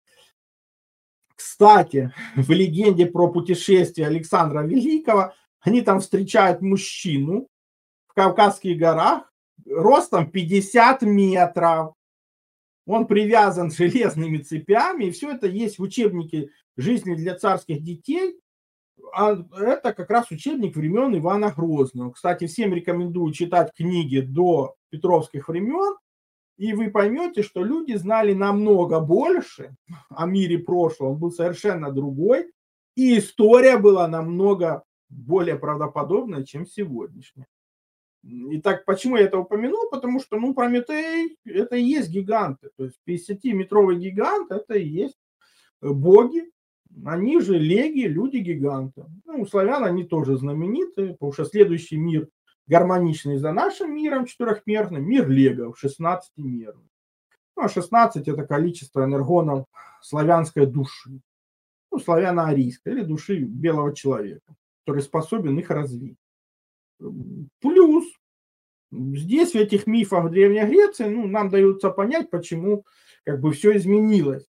Кстати, в легенде про путешествие Александра Великого они там встречают мужчину в Кавказских горах ростом 50 метров. Он привязан железными цепями, и все это есть в учебнике «Жизни для царских детей». А это как раз учебник времен Ивана Грозного. Кстати, всем рекомендую читать книги до петровских времен, и вы поймете, что люди знали намного больше о мире прошлого, он был совершенно другой, и история была намного более правдоподобная, чем сегодняшняя. Итак, почему я это упомянул? Потому что, ну, Прометей – это и есть гиганты. То есть 50-метровый гигант – это и есть боги. Они же леги, люди-гиганты. Ну, у славян они тоже знамениты, потому что следующий мир гармоничный за нашим миром четырехмерным, мир легов, 16-мерный. Ну, а 16 – это количество энергонов славянской души. Ну, славяно-арийской, или души белого человека, который способен их развить. Плюс здесь, в этих мифах Древней Греции, ну, нам дается понять, почему как бы все изменилось.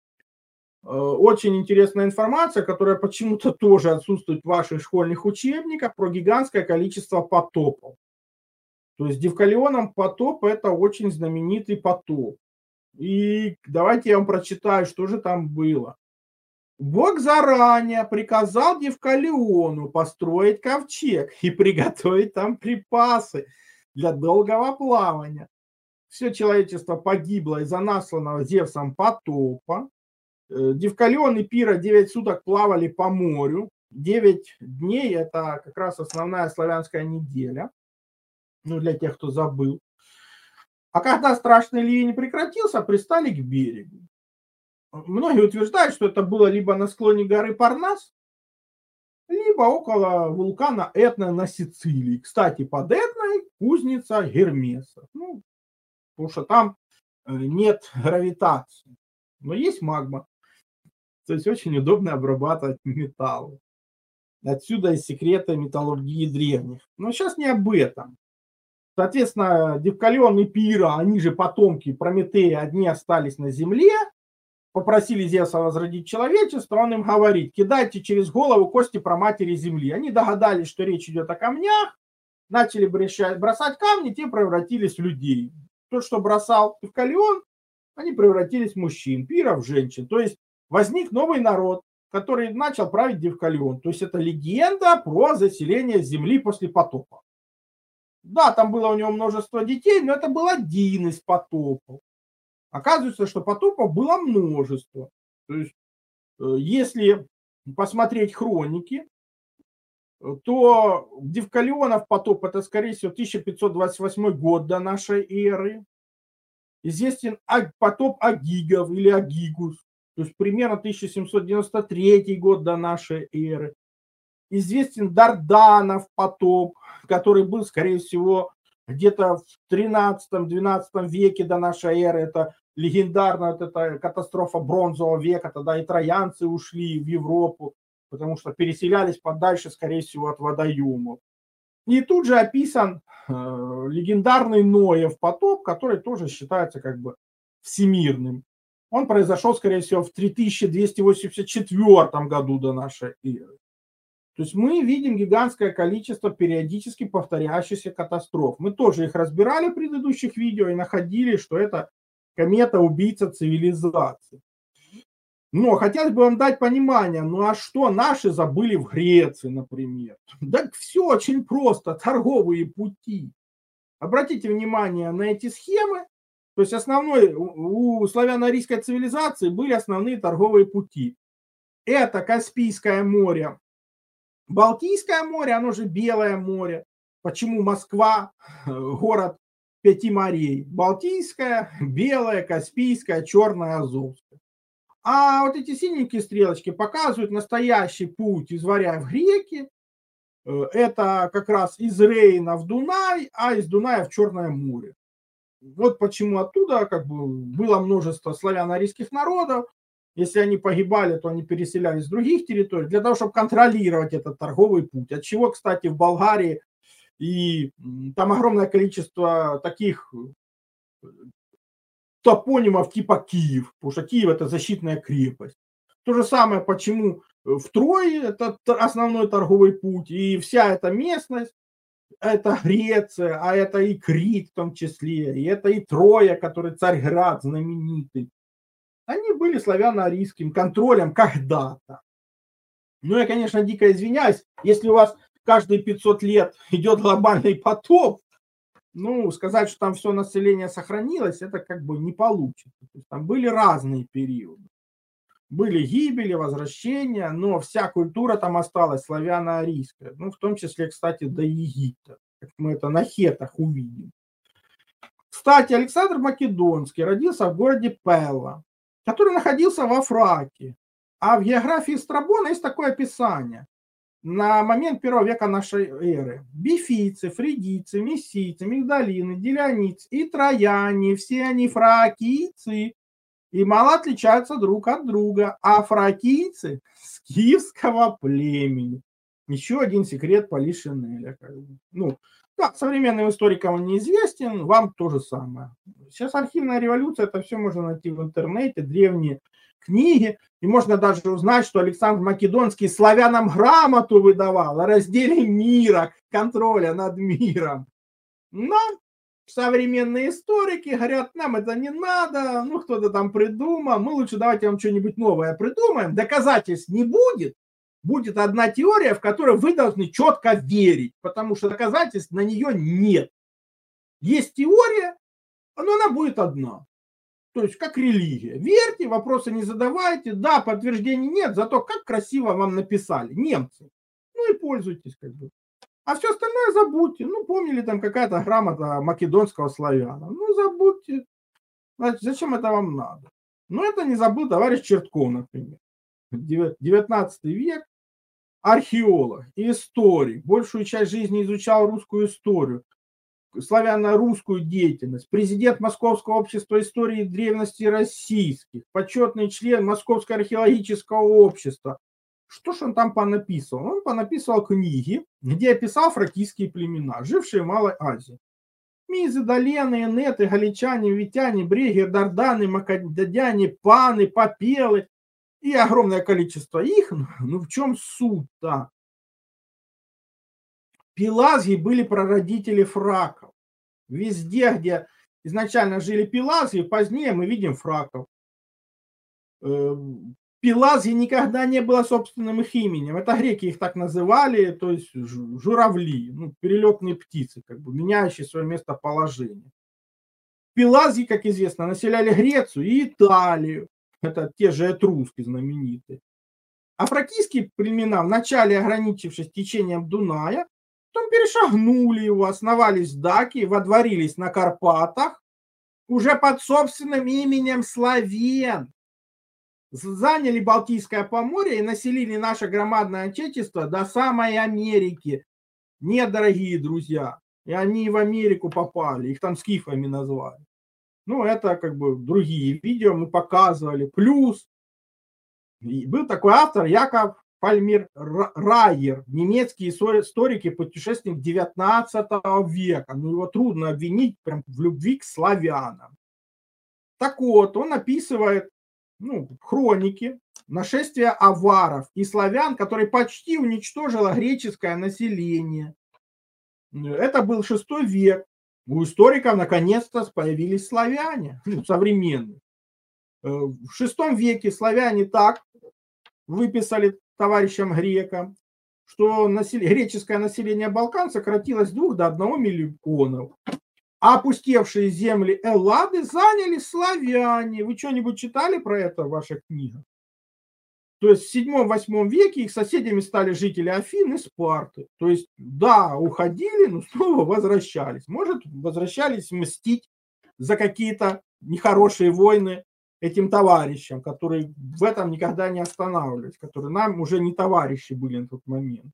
Очень интересная информация, которая почему-то тоже отсутствует в ваших школьных учебниках, про гигантское количество потопов. То есть Девкалионом потоп – это очень знаменитый потоп. И давайте я вам прочитаю, что же там было. Бог заранее приказал Девкалиону построить ковчег и приготовить там припасы для долгого плавания. Все человечество погибло из-за насланного Зевсом потопа. Девкалион и Пира 9 суток плавали по морю. 9 дней – это как раз основная славянская неделя. Ну, для тех, кто забыл. А когда страшный ливень прекратился, пристали к берегу. Многие утверждают, что это было либо на склоне горы Парнас, либо около вулкана Этна на Сицилии. Кстати, под Этной кузница Гермеса. Ну, потому что там нет гравитации, но есть магма. То есть очень удобно обрабатывать металлы. Отсюда и секреты металлургии древних. Но сейчас не об этом. Соответственно, Девкалион и Пира, они же потомки Прометея, одни остались на земле, попросили Зевса возродить человечество, он им говорит: кидайте через голову кости праматери земли. Они догадались, что речь идет о камнях, начали бросать камни, те превратились в людей. То, что бросал Девкалион, они превратились в мужчин, Пира в женщин. То есть возник новый народ, который начал править Девкалион. То есть это легенда про заселение земли после потопа. Да, там было у него множество детей, но это был один из потопов. Оказывается, что потопов было множество. То есть, если посмотреть хроники, то Девкалионов потоп – это, скорее всего, 1528 год до нашей эры. Известен потоп Агигов или Агигус, то есть примерно 1793 год до нашей эры. Известен Дарданов потоп, который был, скорее всего, где-то в 13-12 веке до нашей эры. Это легендарная вот эта катастрофа бронзового века, тогда и троянцы ушли в Европу, потому что переселялись подальше, скорее всего, от водоемов. И тут же описан легендарный Ноев потоп, который тоже считается как бы всемирным. Он произошел, скорее всего, в 3284 году до нашей эры. То есть мы видим гигантское количество периодически повторяющихся катастроф. Мы тоже их разбирали в предыдущих видео и находили, что это комета-убийца цивилизации. Но хотелось бы вам дать понимание, ну а что наши забыли в Греции, например? Да все очень просто, торговые пути. Обратите внимание на эти схемы. То есть основной у славяно-арийской цивилизации были основные торговые пути. Это Каспийское море, Балтийское море, оно же Белое море. Почему Москва город 5 морей? Балтийское, Белое, Каспийское, Черное, Азовское. А вот эти синенькие стрелочки показывают настоящий путь из Варяг в Греки. Это как раз из Рейна в Дунай, а из Дуная в Черное море. Вот почему оттуда как бы было множество славяно-арийских народов. Если они погибали, то они переселялись с других территорий для того, чтобы контролировать этот торговый путь. От чего, кстати, в Болгарии и там огромное количество таких топонимов типа Киев, потому что Киев это защитная крепость. То же самое, почему в Трое это основной торговый путь, и вся эта местность, это Греция, а это и Крит в том числе, и это и Троя, который Царьград знаменитый. Они были славяно-арийским контролем когда-то. Ну, я, конечно, дико извиняюсь, если у вас каждые 500 лет идет глобальный потоп, ну, сказать, что там все население сохранилось, это как бы не получится. То есть там были разные периоды. Были гибели, возвращения, но вся культура там осталась славяно-арийская. Ну, в том числе, кстати, до Египта. Как мы это на хетах увидим. Кстати, Александр Македонский родился в городе Пелла, который находился во Фракии. А в географии Страбона есть такое описание. На момент 1 века нашей эры бифийцы, фригийцы, мессийцы, мигдалины, делянийцы и трояне, все они фракийцы и мало отличаются друг от друга, а фракийцы скифского племени. Еще один секрет Поли Шинеля. Ну, да, современным историкам он неизвестен, вам то же самое. Сейчас архивная революция, это все можно найти в интернете, древние книги, и можно даже узнать, что Александр Македонский славянам грамоту выдавал о разделе мира, контроля над миром. Но современные историки говорят, нам это не надо, ну кто-то там придумал, мы лучше давайте вам что-нибудь новое придумаем, доказательств не будет. Будет одна теория, в которой вы должны четко верить, потому что доказательств на нее нет. Есть теория, но она будет одна. То есть как религия. Верьте, вопросы не задавайте. Да, подтверждений нет, зато как красиво вам написали. Немцы. Ну и пользуйтесь как бы. А все остальное забудьте. Ну, помнили там какая-то грамота македонского славяна. Ну, забудьте. Значит, зачем это вам надо? Ну, это не забыл товарищ Чертков, например. 19 век. Археолог, историк, большую часть жизни изучал русскую историю, славяно-русскую деятельность, президент Московского общества истории древности российских, почетный член Московского археологического общества. Что ж он там понаписывал? Он понаписывал книги, где описал фракийские племена, жившие в Малой Азии. Мизы, долены, энеты, галичане, витяне, бреги, дарданы, макадяне, паны, попелы. И огромное количество их, ну в чем суть-то? Пелазги были прародители фраков. Везде, где изначально жили пелазги, позднее мы видим фраков. Пелазги никогда не было собственным их именем. Это греки их так называли, то есть журавли, ну, перелетные птицы, как бы меняющие свое местоположение. Пелазги, как известно, населяли Грецию и Италию. Это те же этруски знаменитые. А фракийские племена, вначале ограничившись течением Дуная, потом перешагнули его, основались в Дакии, водворились на Карпатах уже под собственным именем славян. Заняли Балтийское поморье и населили наше громадное отечество до самой Америки. Нет, дорогие друзья, и они в Америку попали, их там скифами назвали. Ну, это как бы другие видео мы показывали. Плюс был такой автор Яков Пальмир Райер, немецкий историк и путешественник 19 века. Ну, его трудно обвинить прям в любви к славянам. Так вот, он описывает хроники нашествия аваров и славян, которые почти уничтожило греческое население. Это был VI век. У историков наконец-то появились славяне, современные. В VI веке славяне так выписали товарищам грекам, что греческое население Балкан сократилось с 2 до 1 миллиона. А опустевшие земли Эллады заняли славяне. Вы что-нибудь читали про это в ваших книгах? То есть в 7-8 веке их соседями стали жители Афин и Спарты. То есть, да, уходили, но снова возвращались. Может, возвращались мстить за какие-то нехорошие войны этим товарищам, которые в этом никогда не останавливались, которые нам уже не товарищи были на тот момент.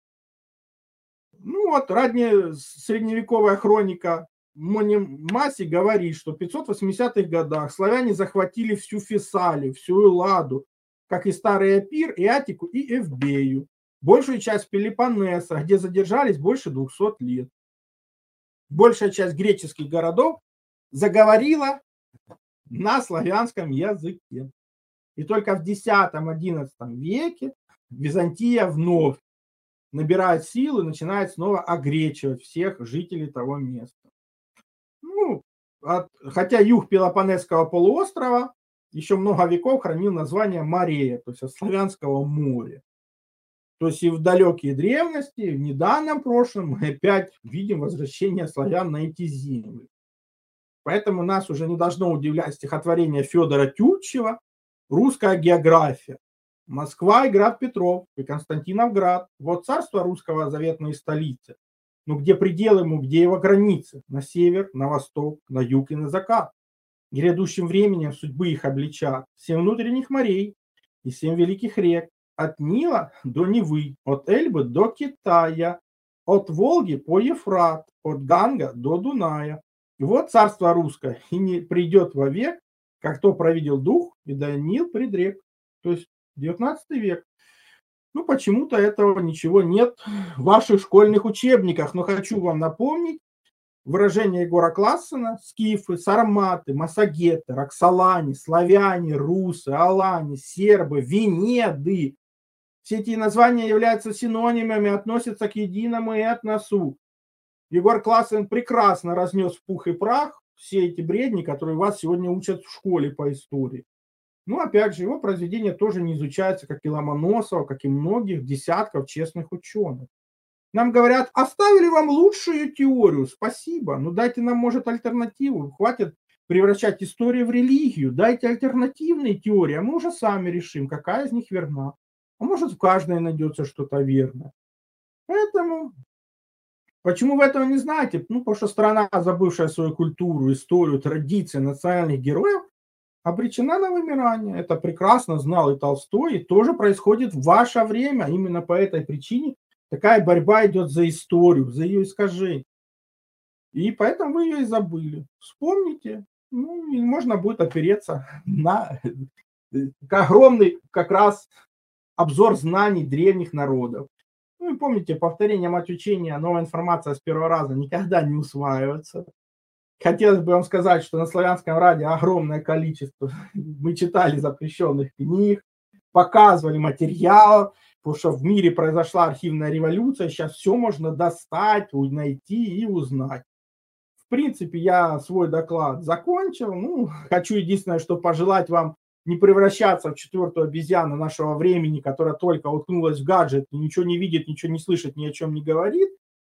Ну вот, ранняя средневековая хроника Маси говорит, что в 580-х годах славяне захватили всю Фессалию, всю Элладу, как и Старый Эпир, и Атику, и Эвбею, большую часть Пелопоннеса, где задержались больше 200 лет. Большая часть греческих городов заговорила на славянском языке. И только в X-XI веке Византия вновь набирает силы и начинает снова огречивать всех жителей того места. Хотя юг Пелопоннесского полуострова еще много веков хранил название Морея, то есть от славянского моря. То есть и в далекие древности, и в недавнем прошлом мы опять видим возвращение славян на эти земли. Поэтому нас уже не должно удивлять стихотворение Федора Тютчева «Русская география». Москва и град Петров, и Константиновград. Вот царство русского заветной столицы. Но где предел ему, где его границы? На север, на восток, на юг и на закат. Грядущим временем судьбы их обличат 7 внутренних морей и 7 великих рек. От Нила до Невы, от Эльбы до Китая, от Волги по Ефрат, от Ганга до Дуная. И вот царство русское и не придет вовек, как то провидел дух, и да Нил предрек. То есть 19 век. Почему-то этого ничего нет в ваших школьных учебниках. Но хочу вам напомнить выражение Егора Классена: скифы, сарматы, массагеты, роксолане, славяне, русы, алане, сербы, венеды. Все эти названия являются синонимами, относятся к единому этносу. Егор Классен прекрасно разнес в пух и прах все эти бредни, которые вас сегодня учат в школе по истории. Опять же, его произведения тоже не изучаются, как и Ломоносова, как и многих десятков честных ученых. Нам говорят: оставили вам лучшую теорию, спасибо, но дайте нам, может, альтернативу. Хватит превращать историю в религию, дайте альтернативные теории, а мы уже сами решим, какая из них верна. А может, в каждой найдется что-то верное. Поэтому, почему вы этого не знаете? Потому что страна, забывшая свою культуру, историю, традиции, национальных героев, обречена на вымирание. Это прекрасно знал и Толстой, и тоже происходит в ваше время. Именно по этой причине такая борьба идет за историю, за ее искажение. И поэтому вы ее и забыли. Вспомните, и можно будет опереться на огромный как раз обзор знаний древних народов. И помните, повторение мать учения, новая информация с первого раза никогда не усваивается. Хотелось бы вам сказать, что на Славянском радио огромное количество мы читали запрещенных книг, показывали материал, потому что в мире произошла архивная революция, сейчас все можно достать, найти и узнать. В принципе, я свой доклад закончил. Хочу единственное, что пожелать вам не превращаться в 4-ю обезьяну нашего времени, которая только уткнулась в гаджет, ничего не видит, ничего не слышит, ни о чем не говорит.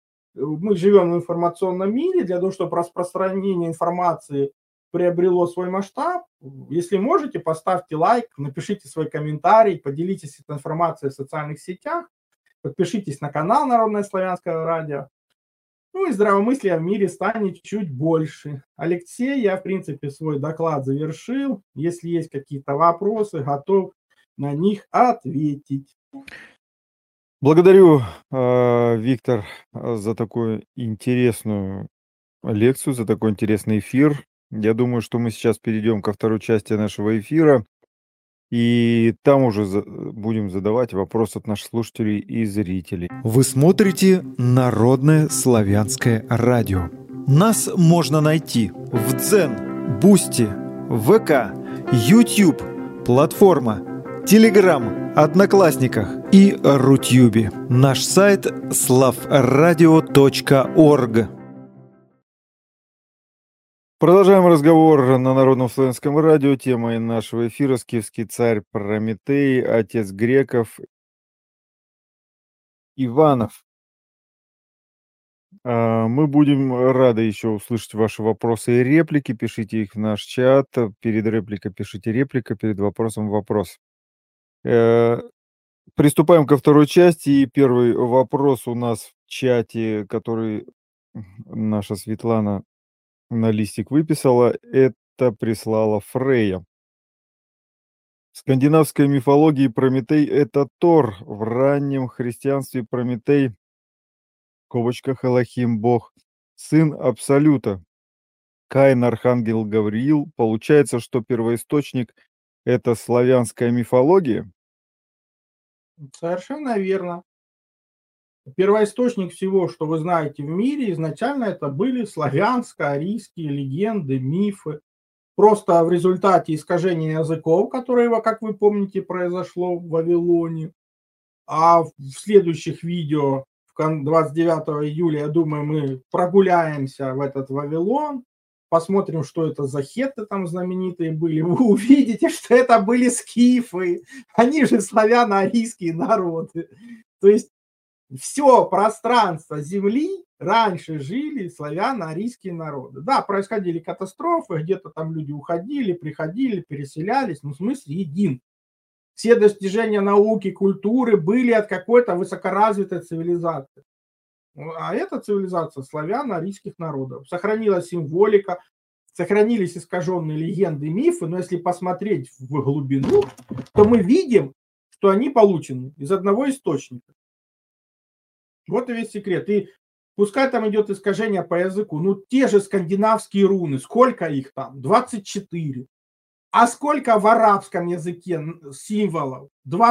Мы живем в информационном мире. Для того, чтобы распространение информации приобрело свой масштаб, если можете, поставьте лайк, напишите свой комментарий, поделитесь этой информацией в социальных сетях, подпишитесь на канал Народное славянское радио. Ну и здравомыслия в мире станет чуть больше. Алексей, я, в принципе, свой доклад завершил. Если есть какие-то вопросы, готов на них ответить. Благодарю, Виктор, за такую интересную лекцию, за такой интересный эфир. Я думаю, что мы сейчас перейдем ко второй части нашего эфира, и там уже будем задавать вопросы от наших слушателей и зрителей. Вы смотрите Народное славянское радио. Нас можно найти в Дзен, Бусти, ВК, YouTube, платформа, Телеграм, Одноклассниках и Рутюбе. Наш сайт slavradio.org. Продолжаем разговор на Народном славянском радио. Темой нашего эфира скифский царь Прометей, отец греков Иванов. Мы будем рады еще услышать ваши вопросы и реплики. Пишите их в наш чат. Перед репликой пишите реплика, перед вопросом вопрос. Приступаем ко второй части. И первый вопрос у нас в чате, который наша Светлана на листик выписала, это прислала Фрейя. В скандинавской мифологии Прометей – это Тор. В раннем христианстве Прометей, в скобочках Элохим, Бог, сын Абсолюта. Каин, архангел Гавриил. Получается, что первоисточник – это славянская мифология? Совершенно верно. Первоисточник всего, что вы знаете в мире, изначально это были славянско-арийские легенды, мифы. Просто в результате искажения языков, которое, как вы помните, произошло в Вавилоне. А в следующих видео, 29 июля, я думаю, мы прогуляемся в этот Вавилон, посмотрим, что это за хетты там знаменитые были. Вы увидите, что это были скифы. Они же славяно-арийские народы. То есть все пространство Земли раньше жили славяно-арийские народы. Да, происходили катастрофы, где-то там люди уходили, приходили, переселялись, но смысл един. Все достижения науки, культуры были от какой-то высокоразвитой цивилизации. А эта цивилизация славяно-арийских народов. Сохранилась символика, сохранились искаженные легенды, мифы, но если посмотреть в глубину, то мы видим, что они получены из одного источника. Вот и весь секрет. И пускай там идет искажение по языку, ну те же скандинавские руны, сколько их там? 24. А сколько в арабском языке символов?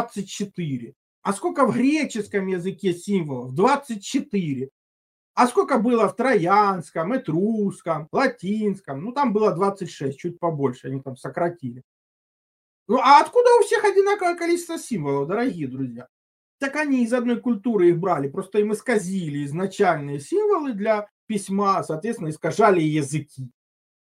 24. А сколько в греческом языке символов? 24. А сколько было в троянском, этрусском, латинском? Ну там было 26, чуть побольше, они там сократили. Ну а откуда у всех одинаковое количество символов, дорогие друзья? Так они из одной культуры их брали, просто им исказили изначальные символы для письма, соответственно, искажали языки.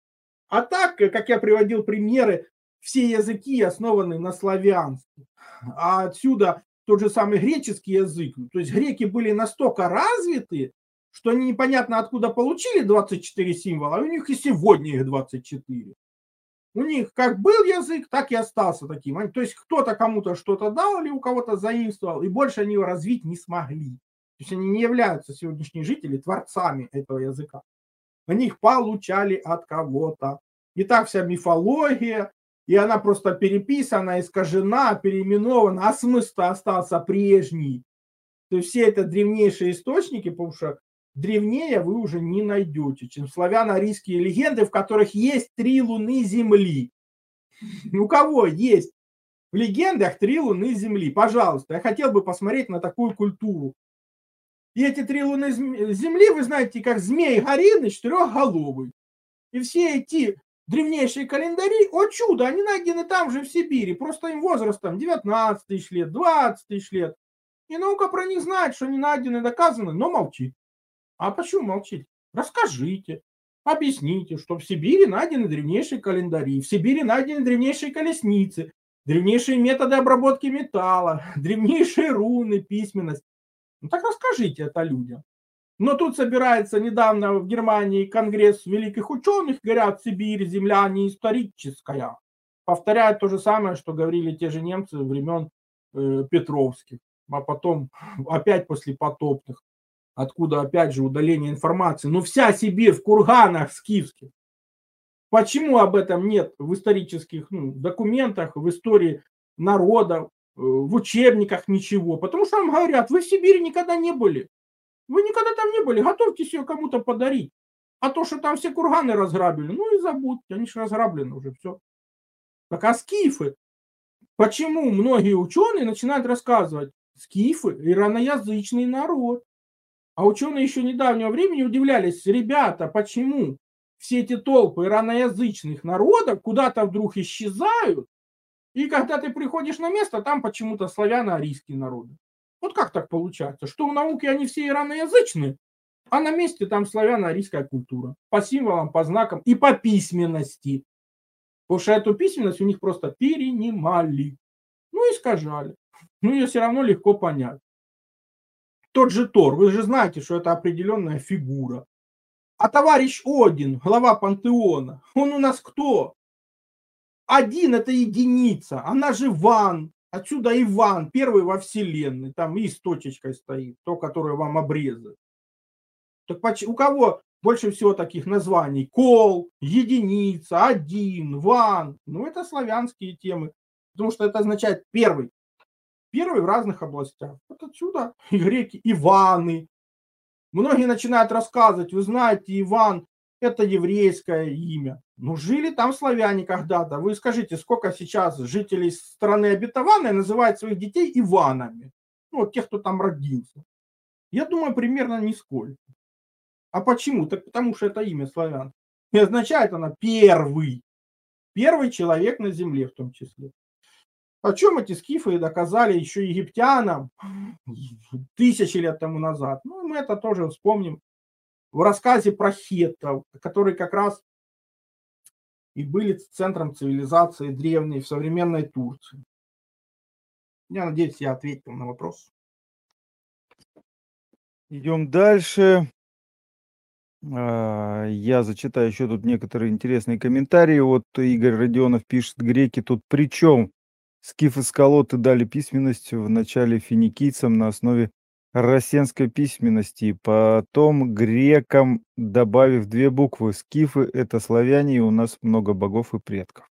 А так, как я приводил примеры, все языки основаны на славянстве. А отсюда тот же самый греческий язык. То есть греки были настолько развиты, что они непонятно откуда получили 24 символа, а у них и сегодня их 24. У них как был язык, так и остался таким. То есть кто-то кому-то что-то дал или у кого-то заимствовал, и больше они его развить не смогли. То есть они не являются, сегодняшние жители, творцами этого языка. Они их получали от кого-то. И так вся мифология, и она просто переписана, искажена, переименована, а смысл остался прежний. То есть все это древнейшие источники, потому что древнее вы уже не найдете, чем славяно-арийские легенды, в которых есть 3 луны Земли. У кого есть в легендах 3 луны Земли? Пожалуйста, я хотел бы посмотреть на такую культуру. И эти 3 луны Земли, вы знаете, как змей Горыныч, 4-головый. И все эти древнейшие календари, о чудо, они найдены там же в Сибири. Просто им возрастом 19 тысяч лет, 20 тысяч лет. И наука про них знает, что они найдены, доказаны, но молчит. А почему молчите? Расскажите, объясните, что в Сибири найдены древнейшие календари, в Сибири найдены древнейшие колесницы, древнейшие методы обработки металла, древнейшие руны, письменность. Ну так расскажите это людям. Но тут собирается недавно в Германии конгресс великих ученых, говорят, Сибирь, земля не историческая. Повторяют то же самое, что говорили те же немцы времен Петровских, а потом опять после потопных. откуда, опять же, удаление информации. Но вся Сибирь в курганах скифских. Почему об этом нет в исторических документах, в истории народов, в учебниках ничего? Потому что вам говорят, вы в Сибири никогда не были. Вы никогда там не были, готовьтесь ее кому-то подарить. А то, что там все курганы разграбили, ну и забудьте, они же разграблены уже, все. Так а скифы? Почему многие ученые начинают рассказывать? Скифы – ираноязычный народ. А ученые еще недавнего времени удивлялись, ребята, почему все эти толпы ираноязычных народов куда-то вдруг исчезают, и когда ты приходишь на место, там почему-то славяно-арийские народы. Вот как так получается, что в науке они все ираноязычные, а на месте там славяно-арийская культура. По символам, по знакам и по письменности. Потому что эту письменность у них просто перенимали. Ну, искажали. Но ее все равно легко понять. Тот же Тор, вы же знаете, что это определенная фигура. А товарищ Один, глава пантеона, он у нас кто? Один – это единица, она же Ван. Отсюда Иван, первый во вселенной. Там и с точечкой стоит, то, которое вам обрезают. Так у кого больше всего таких названий? Кол, единица, один, Ван. Ну, это славянские темы. Потому что это означает первый. Первый в разных областях. Вот отсюда и греки Иваны. Многие начинают рассказывать, вы знаете, Иван – это еврейское имя. Ну, жили там славяне когда-то. Вы скажите, сколько сейчас жителей страны обетованной называют своих детей Иванами? Ну, вот тех, кто там родился. Я думаю, примерно нисколько. А почему? Так потому что это имя славян. И означает она первый. Первый человек на земле в том числе. О чем эти скифы доказали еще египтянам тысячи лет тому назад. Ну, мы это тоже вспомним в рассказе про хеттов, которые как раз и были центром цивилизации древней в современной Турции. Я надеюсь, я ответил на вопрос. Идем дальше. Я зачитаю еще тут некоторые интересные комментарии. Вот Игорь Родионов пишет, греки тут при чем? Скифы-скалоты дали письменность в начале финикийцам на основе рассенской письменности, потом грекам добавив 2 буквы. Скифы – это славяне, и у нас много богов и предков.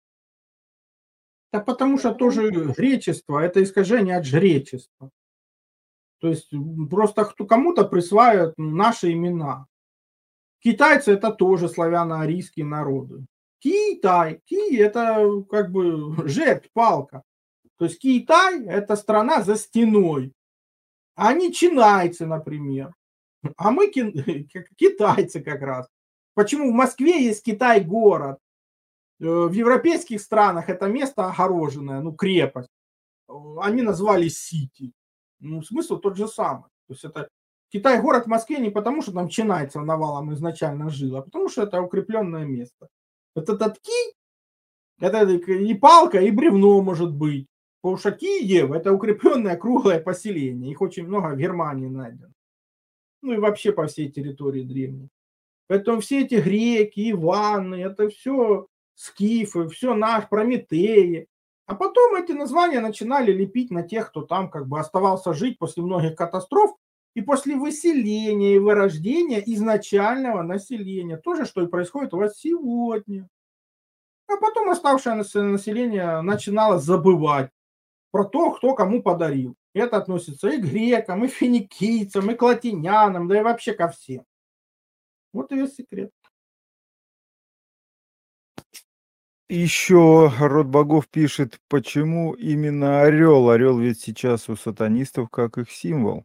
Да потому что тоже гречество – это искажение от жречества. То есть просто кому-то присваивают наши имена. Китайцы – это тоже славяно-арийские народы. Китай. Ки – это как бы жертв, палка. То есть Китай – это страна за стеной. А они чинайцы, например. А мы китайцы как раз. Почему в Москве есть Китай-город? В европейских странах это место огороженное, ну, крепость. Они назвали Сити. Ну, смысл тот же самый. То есть это Китай-город в Москве не потому, что там чинайцев навалом изначально жило, а потому что это укрепленное место. Этот Ки, это и палка, и бревно может быть. Потому что Киев – это укрепленное круглое поселение. Их очень много в Германии найдено. Ну и вообще по всей территории древней. Поэтому все эти греки, Иваны, это все скифы, все наш, Прометеи. А потом эти названия начинали лепить на тех, кто там как бы оставался жить после многих катастроф и после выселения и вырождения изначального населения. То же, что и происходит у вас сегодня. А потом оставшееся население начинало забывать про то, кто кому подарил. Это относится и к грекам, и финикийцам, и к латинянам, да и вообще ко всем. Вот и весь секрет. Еще род богов пишет, почему именно орел? Орел ведь сейчас у сатанистов как их символ.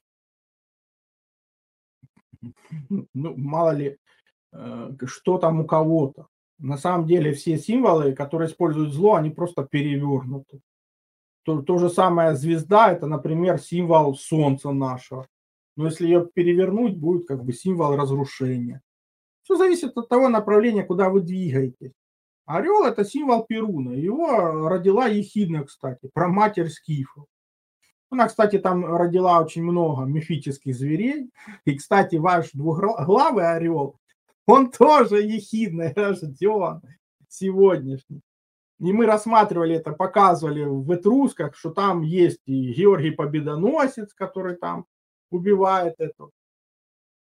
Ну, мало ли, что там у кого-то. На самом деле все символы, которые используют зло, они просто перевернуты. То же самое звезда, это, например, символ солнца нашего. Но если ее перевернуть, будет как бы символ разрушения. Все зависит от того направления, куда вы двигаетесь. Орел – это символ Перуна. Его родила Ехидна, кстати, праматерь скифов. Она, кстати, там родила очень много мифических зверей. И, кстати, ваш двуглавый орел, он тоже ехидный рожден сегодняшний. И мы рассматривали это, показывали в Этрусках, что там есть и Георгий Победоносец, который там убивает эту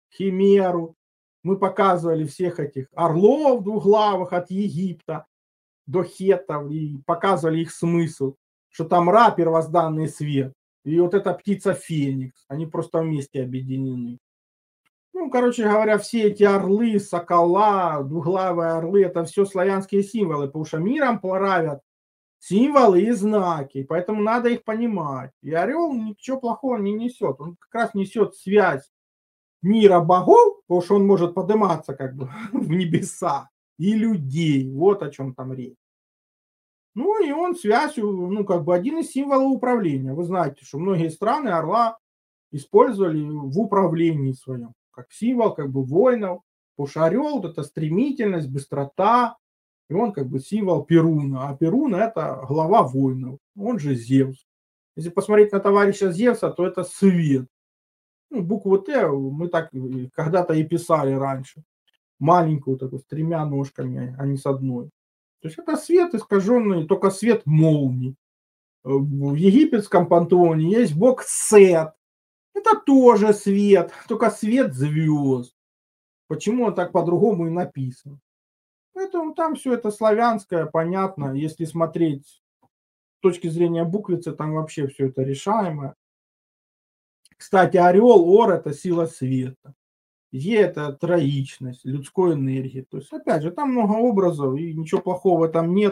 Химеру, мы показывали всех этих орлов двуглавых от Египта до хеттов и показывали их смысл, что там Ра, первозданный свет, и вот эта птица Феникс, они просто вместе объединены. Ну, короче говоря, все эти орлы, сокола, двуглавые орлы, это все славянские символы, потому что миром правят символы и знаки, поэтому надо их понимать. И орел ничего плохого не несет, он как раз несет связь мира богов, потому что он может подниматься как бы в небеса, и людей, вот о чем там речь. Ну и он связью, ну как бы один из символов управления. Вы знаете, что многие страны орла использовали в управлении своем, как символ как бы воинов, потому что орел это стремительность, быстрота, и он как бы символ Перуна, а Перун это глава воинов, он же Зевс. Если посмотреть на товарища Зевса, то это свет. Ну, букву Т мы так когда-то и писали раньше. Маленькую такую, с 3 ножками, а не с одной. То есть это свет искаженный, только свет молний. В египетском пантеоне есть бог Сет. Это тоже свет, только свет звезд. Почему он так по-другому и написан? Поэтому там все это славянское, понятно. Если смотреть с точки зрения буквицы, там вообще все это решаемо. Кстати, орел, ор – это сила света. Е – это троичность, людской энергии. То есть, опять же, там много образов, и ничего плохого в этом нет.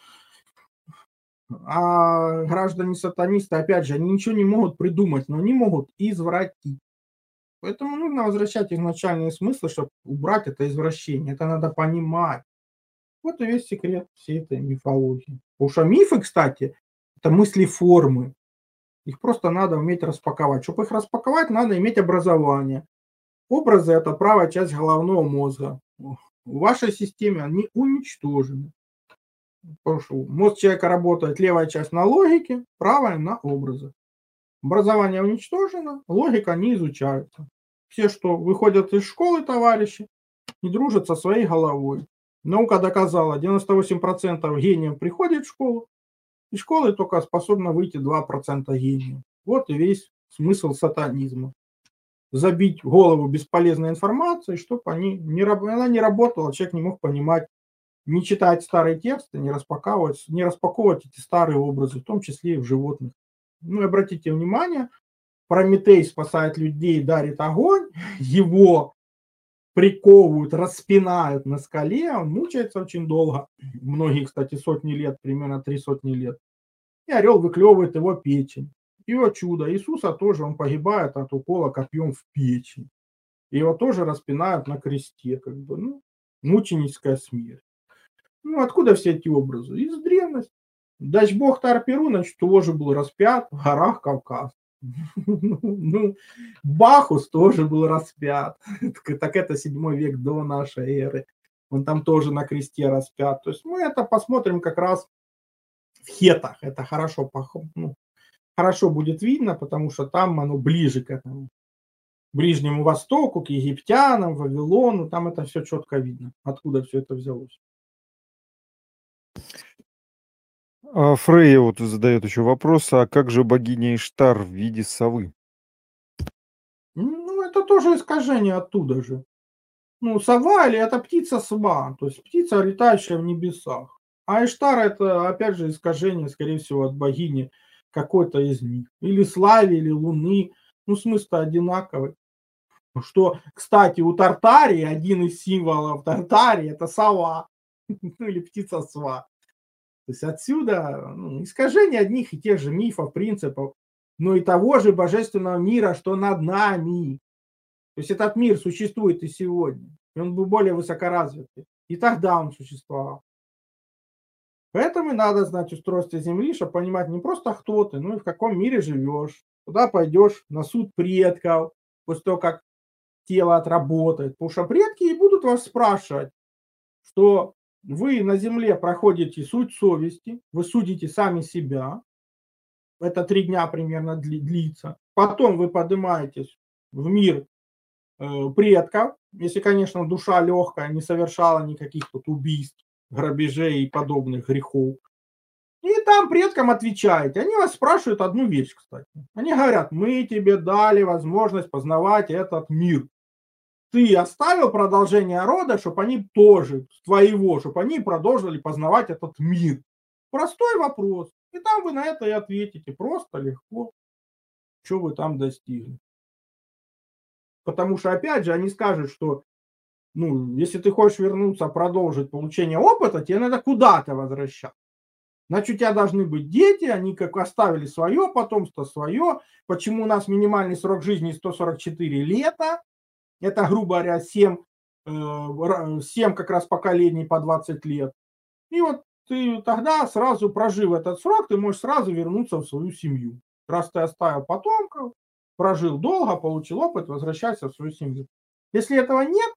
А граждане-сатанисты, опять же, они ничего не могут придумать, но они могут извратить. Поэтому нужно возвращать изначальные смыслы, чтобы убрать это извращение. Это надо понимать. Вот и весь секрет всей этой мифологии. Потому что мифы, кстати, это мысли-формы. Их просто надо уметь распаковать. Чтобы их распаковать, надо иметь образование. Образы – это правая часть головного мозга. В вашей системе они уничтожены. Потому что мозг человека работает, левая часть на логике, правая на образах. Образование уничтожено, логика не изучается. Все, что выходят из школы, товарищи, не дружат со своей головой. Наука доказала, 98% гениев приходит в школу, из школы только способно выйти 2% гениев. Вот и весь смысл сатанизма. Забить голову бесполезной информацией, чтобы она не работала, человек не мог понимать, не читать старые тексты, не распаковывать эти старые образы, в том числе и в животных. Ну и обратите внимание, Прометей спасает людей, дарит огонь, его приковывают, распинают на скале, он мучается очень долго, многие, кстати, сотни лет, примерно 3 сотни лет, и орел выклевывает его печень. Его чудо. Иисуса тоже, он погибает от укола копьем в печень. Его тоже распинают на кресте, как бы, ну, мученическая смерть. Ну, откуда все эти образы? Из древности. Дач бог Тар-Перуныч тоже был распят в горах Кавказа. Ну, Бахус тоже был распят. Так это 7 век до нашей эры. Он там тоже на кресте распят. То есть мы это посмотрим как раз в хетах. Это хорошо, ну, хорошо будет видно, потому что там оно ближе к этому. Ближнему Востоку, к египтянам, Вавилону. Там это все четко видно, откуда все это взялось. Фрейя вот задает еще вопрос, а как же богиня Иштар в виде совы? Ну, это тоже искажение оттуда же. Ну, сова или это птица сва, то есть птица, летающая в небесах. А Иштар это, опять же, искажение, скорее всего, от богини какой-то из них. Или Слави, или Луны. Ну, смысл одинаковый. Что, кстати, у Тартарии один из символов Тартарии это сова. Ну, или птица сва. То есть отсюда искажение одних и тех же мифов, принципов, но и того же божественного мира, что над нами. То есть этот мир существует и сегодня. И он был более высокоразвитый. И тогда он существовал. Поэтому и надо знать устройство Земли, чтобы понимать не просто кто ты, но и в каком мире живешь. Куда пойдешь на суд предков, после того, как тело отработает. Потому что предки и будут вас спрашивать, что вы на земле проходите суть совести, вы судите сами себя. Это 3 дня примерно длится. Потом вы поднимаетесь в мир предков, если, конечно, душа легкая, не совершала никаких тут убийств, грабежей и подобных грехов. И там предкам отвечаете. Они вас спрашивают одну вещь, кстати. Они говорят, мы тебе дали возможность познавать этот мир. ты оставил продолжение рода, чтобы они тоже, твоего, чтобы они продолжили познавать этот мир? Простой вопрос. И там вы на это и ответите. Просто, легко. Что вы там достигли? Потому что, опять же, они скажут, что если ты хочешь вернуться, продолжить получение опыта, тебе надо куда-то возвращаться. Значит, у тебя должны быть дети, они как оставили свое потомство, свое. Почему у нас минимальный срок жизни 144 лета? Это, грубо говоря, 7 как раз поколений по 20 лет. И вот ты тогда сразу, прожив этот срок, ты можешь сразу вернуться в свою семью. Раз ты оставил потомков, прожил долго, получил опыт, возвращайся в свою семью. Если этого нет,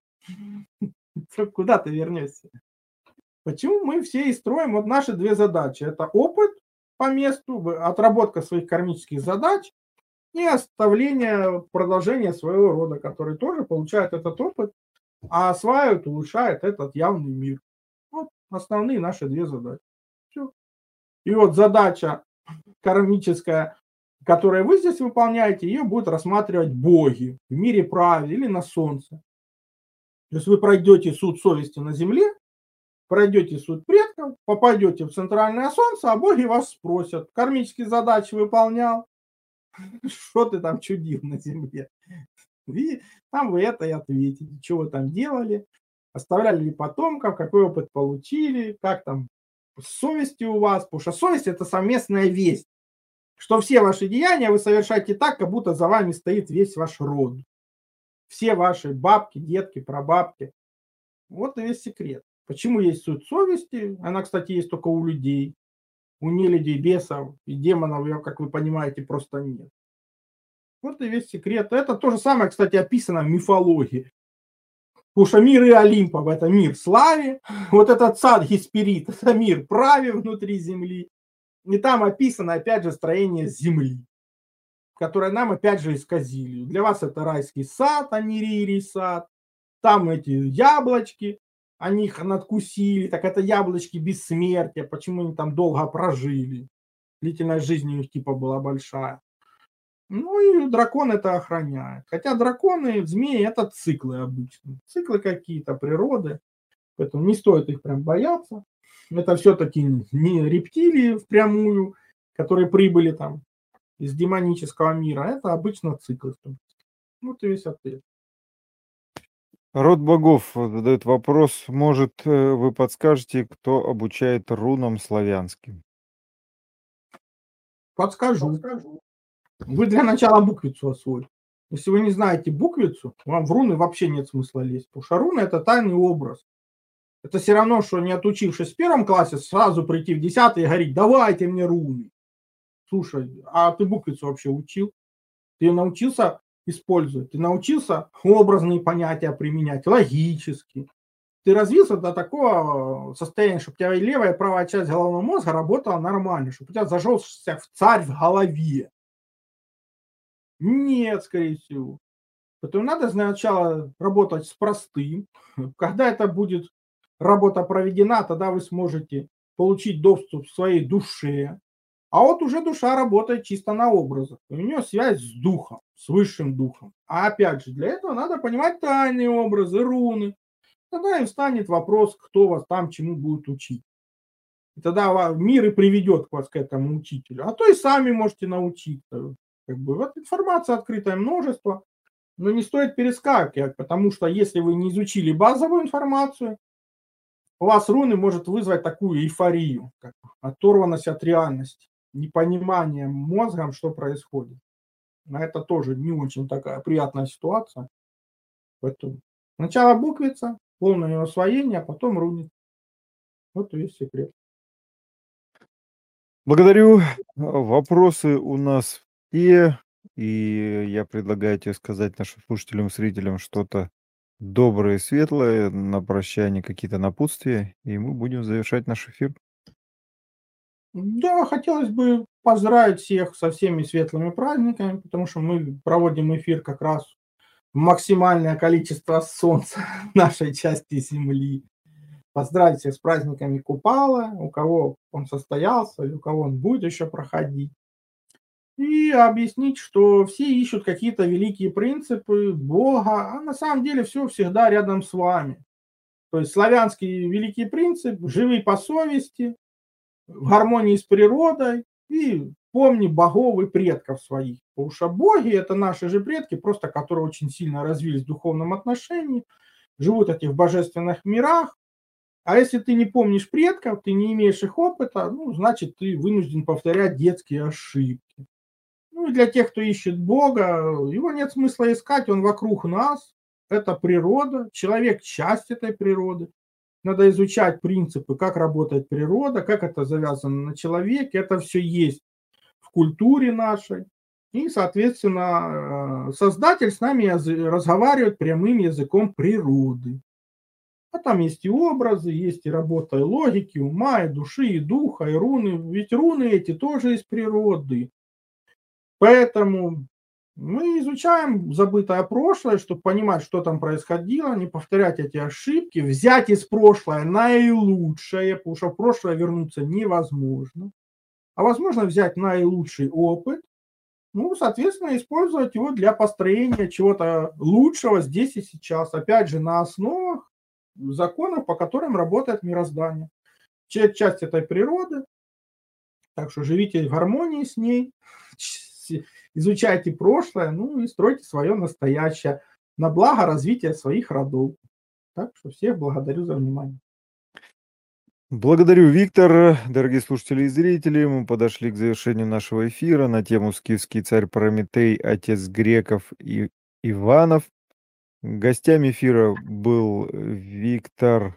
то куда ты вернешься? Почему мы все и строим вот наши две задачи? Это опыт по месту, отработка своих кармических задач и оставление, продолжение своего рода, который тоже получает этот опыт, а осваивает, улучшает этот явный мир. Вот основные наши две задачи. Все. И вот задача кармическая, которую вы здесь выполняете, ее будут рассматривать боги в мире праве или на солнце. То есть вы пройдете суд совести на земле, пройдете суд предков, попадете в центральное солнце, а боги вас спросят: кармические задачи выполнял? Что ты там чудил на земле? И там вы это и ответите, что вы там делали, оставляли ли потомков, какой опыт получили, как там с совестью у вас, потому что совесть – это совместная весть, что все ваши деяния вы совершаете так, как будто за вами стоит весь ваш род. Все ваши бабки, детки, прабабки. Вот и весь секрет. Почему есть суд совести? Она, кстати, есть только у людей. У нелюдей, бесов и демонов ее, как вы понимаете, просто нет. Вот и весь секрет. Это то же самое, кстати, описано в мифологии. Потому что мир и Олимпов – это мир славе. Вот этот сад Гесперид – это мир праве внутри земли. И там описано, опять же, строение земли, которое нам, опять же, исказили. Для вас это райский сад, а не ририй сад. Там эти яблочки, они их надкусили. Так это яблочки бессмертия. Почему они там долго прожили? Длительность жизни у них типа была большая. Ну и дракон это охраняет. Хотя драконы, змеи – это циклы обычно. Циклы какие-то природы. Поэтому не стоит их прям бояться. Это все-таки не рептилии впрямую, которые прибыли там из демонического мира. Это обычно циклы. Вот и весь ответ. Род богов задает вопрос. Может, вы подскажете, кто обучает рунам славянским? Подскажу. Вы для начала буквицу освоите. Если вы не знаете буквицу, вам в руны вообще нет смысла лезть. Потому что руны – это тайный образ. Это все равно, что не отучившись в 1 классе, сразу прийти в 10 и говорить: давайте мне руны. Слушай, а ты буквицу вообще учил? Ты научился использовать? Ты научился образные понятия применять, логически? Ты развился до такого состояния, чтобы у тебя и левая, и правая часть головного мозга работала нормально, чтобы у тебя зажегся царь в голове? Нет, скорее всего. Поэтому надо сначала работать с простым. Когда это будет работа проведена, тогда вы сможете получить доступ к своей душе. А вот уже душа работает чисто на образах. У нее связь с духом, с высшим духом. А опять же, для этого надо понимать тайные образы, руны. Тогда и встанет вопрос, кто вас там чему будет учить. И тогда мир и приведет вас к этому учителю. А то и сами можете научиться. Вот информация открытое множество. Но не стоит перескакивать, потому что если вы не изучили базовую информацию, у вас руны может вызвать такую эйфорию, как оторванность от реальности, непонимание мозгом, что происходит. А это тоже не очень такая приятная ситуация. Поэтому сначала буквица, полное освоение, а потом руны. Вот и весь секрет. Благодарю. Вопросы у нас все. И я предлагаю тебе сказать нашим слушателям и зрителям что-то доброе и светлое, на прощание какие-то напутствия, и мы будем завершать наш эфир. Да, хотелось бы поздравить всех со всеми светлыми праздниками, потому что мы проводим эфир как раз в максимальное количество солнца в нашей части Земли. Поздравить всех с праздниками Купала, у кого он состоялся, и у кого он будет еще проходить. и объяснить, что все ищут какие-то великие принципы Бога, а на самом деле все всегда рядом с вами. То есть славянский великий принцип – живи по совести, в гармонии с природой и помни богов и предков своих. Потому что боги – это наши же предки, просто которые очень сильно развились в духовном отношении, живут в божественных мирах. А если ты не помнишь предков, ты не имеешь их опыта, ну, значит, ты вынужден повторять детские ошибки. Ну и для тех, кто ищет Бога, его нет смысла искать, он вокруг нас. Это природа, человек – часть этой природы. Надо изучать принципы, как работает природа, как это завязано на человеке. Это все есть в культуре нашей. И, соответственно, Создатель с нами разговаривает прямым языком природы. А там есть и образы, есть и работа и логики, ума, и души, и духа, и руны. Ведь руны эти тоже из природы. Поэтому мы изучаем забытое прошлое, чтобы понимать, что там происходило, не повторять эти ошибки, взять из прошлого наилучшее, потому что в прошлое вернуться невозможно. А возможно взять наилучший опыт, ну, соответственно, использовать его для построения чего-то лучшего здесь и сейчас. Опять же, на основах законов, по которым работает мироздание. Часть этой природы, так что живите в гармонии с ней, изучайте прошлое, ну и стройте свое настоящее на благо развития своих родов. Так что всех благодарю за внимание. Благодарю, Виктор. Дорогие слушатели и зрители, мы подошли к завершению нашего эфира на тему «Скифский царь Прометей, отец греков и Иванов». Гостем эфира был Виктор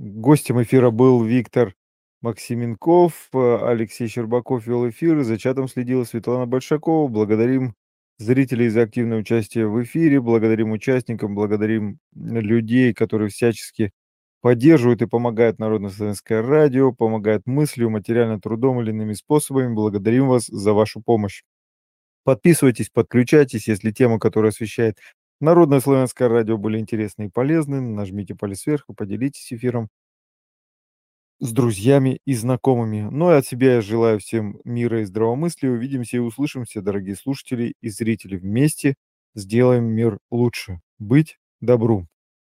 Максименков, Алексей Щербаков вел эфир, за чатом следила Светлана Большакова. Благодарим зрителей за активное участие в эфире, благодарим участникам, благодарим людей, которые всячески поддерживают и помогают Народно-славянское радио, помогают мыслью, материально, трудом или иными способами. Благодарим вас за вашу помощь. Подписывайтесь, подключайтесь, если тема, которая освещает Народно-славянское радио, были интересны и полезны. Нажмите палец вверх и поделитесь эфиром с друзьями и знакомыми. Ну и от себя я желаю всем мира и здравомыслия. Увидимся и услышимся, дорогие слушатели и зрители. Вместе сделаем мир лучше. Быть добру.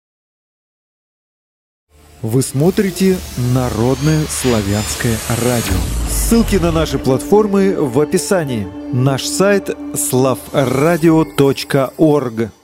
Вы смотрите Народное славянское радио. Ссылки на наши платформы в описании. Наш сайт slavradio.org.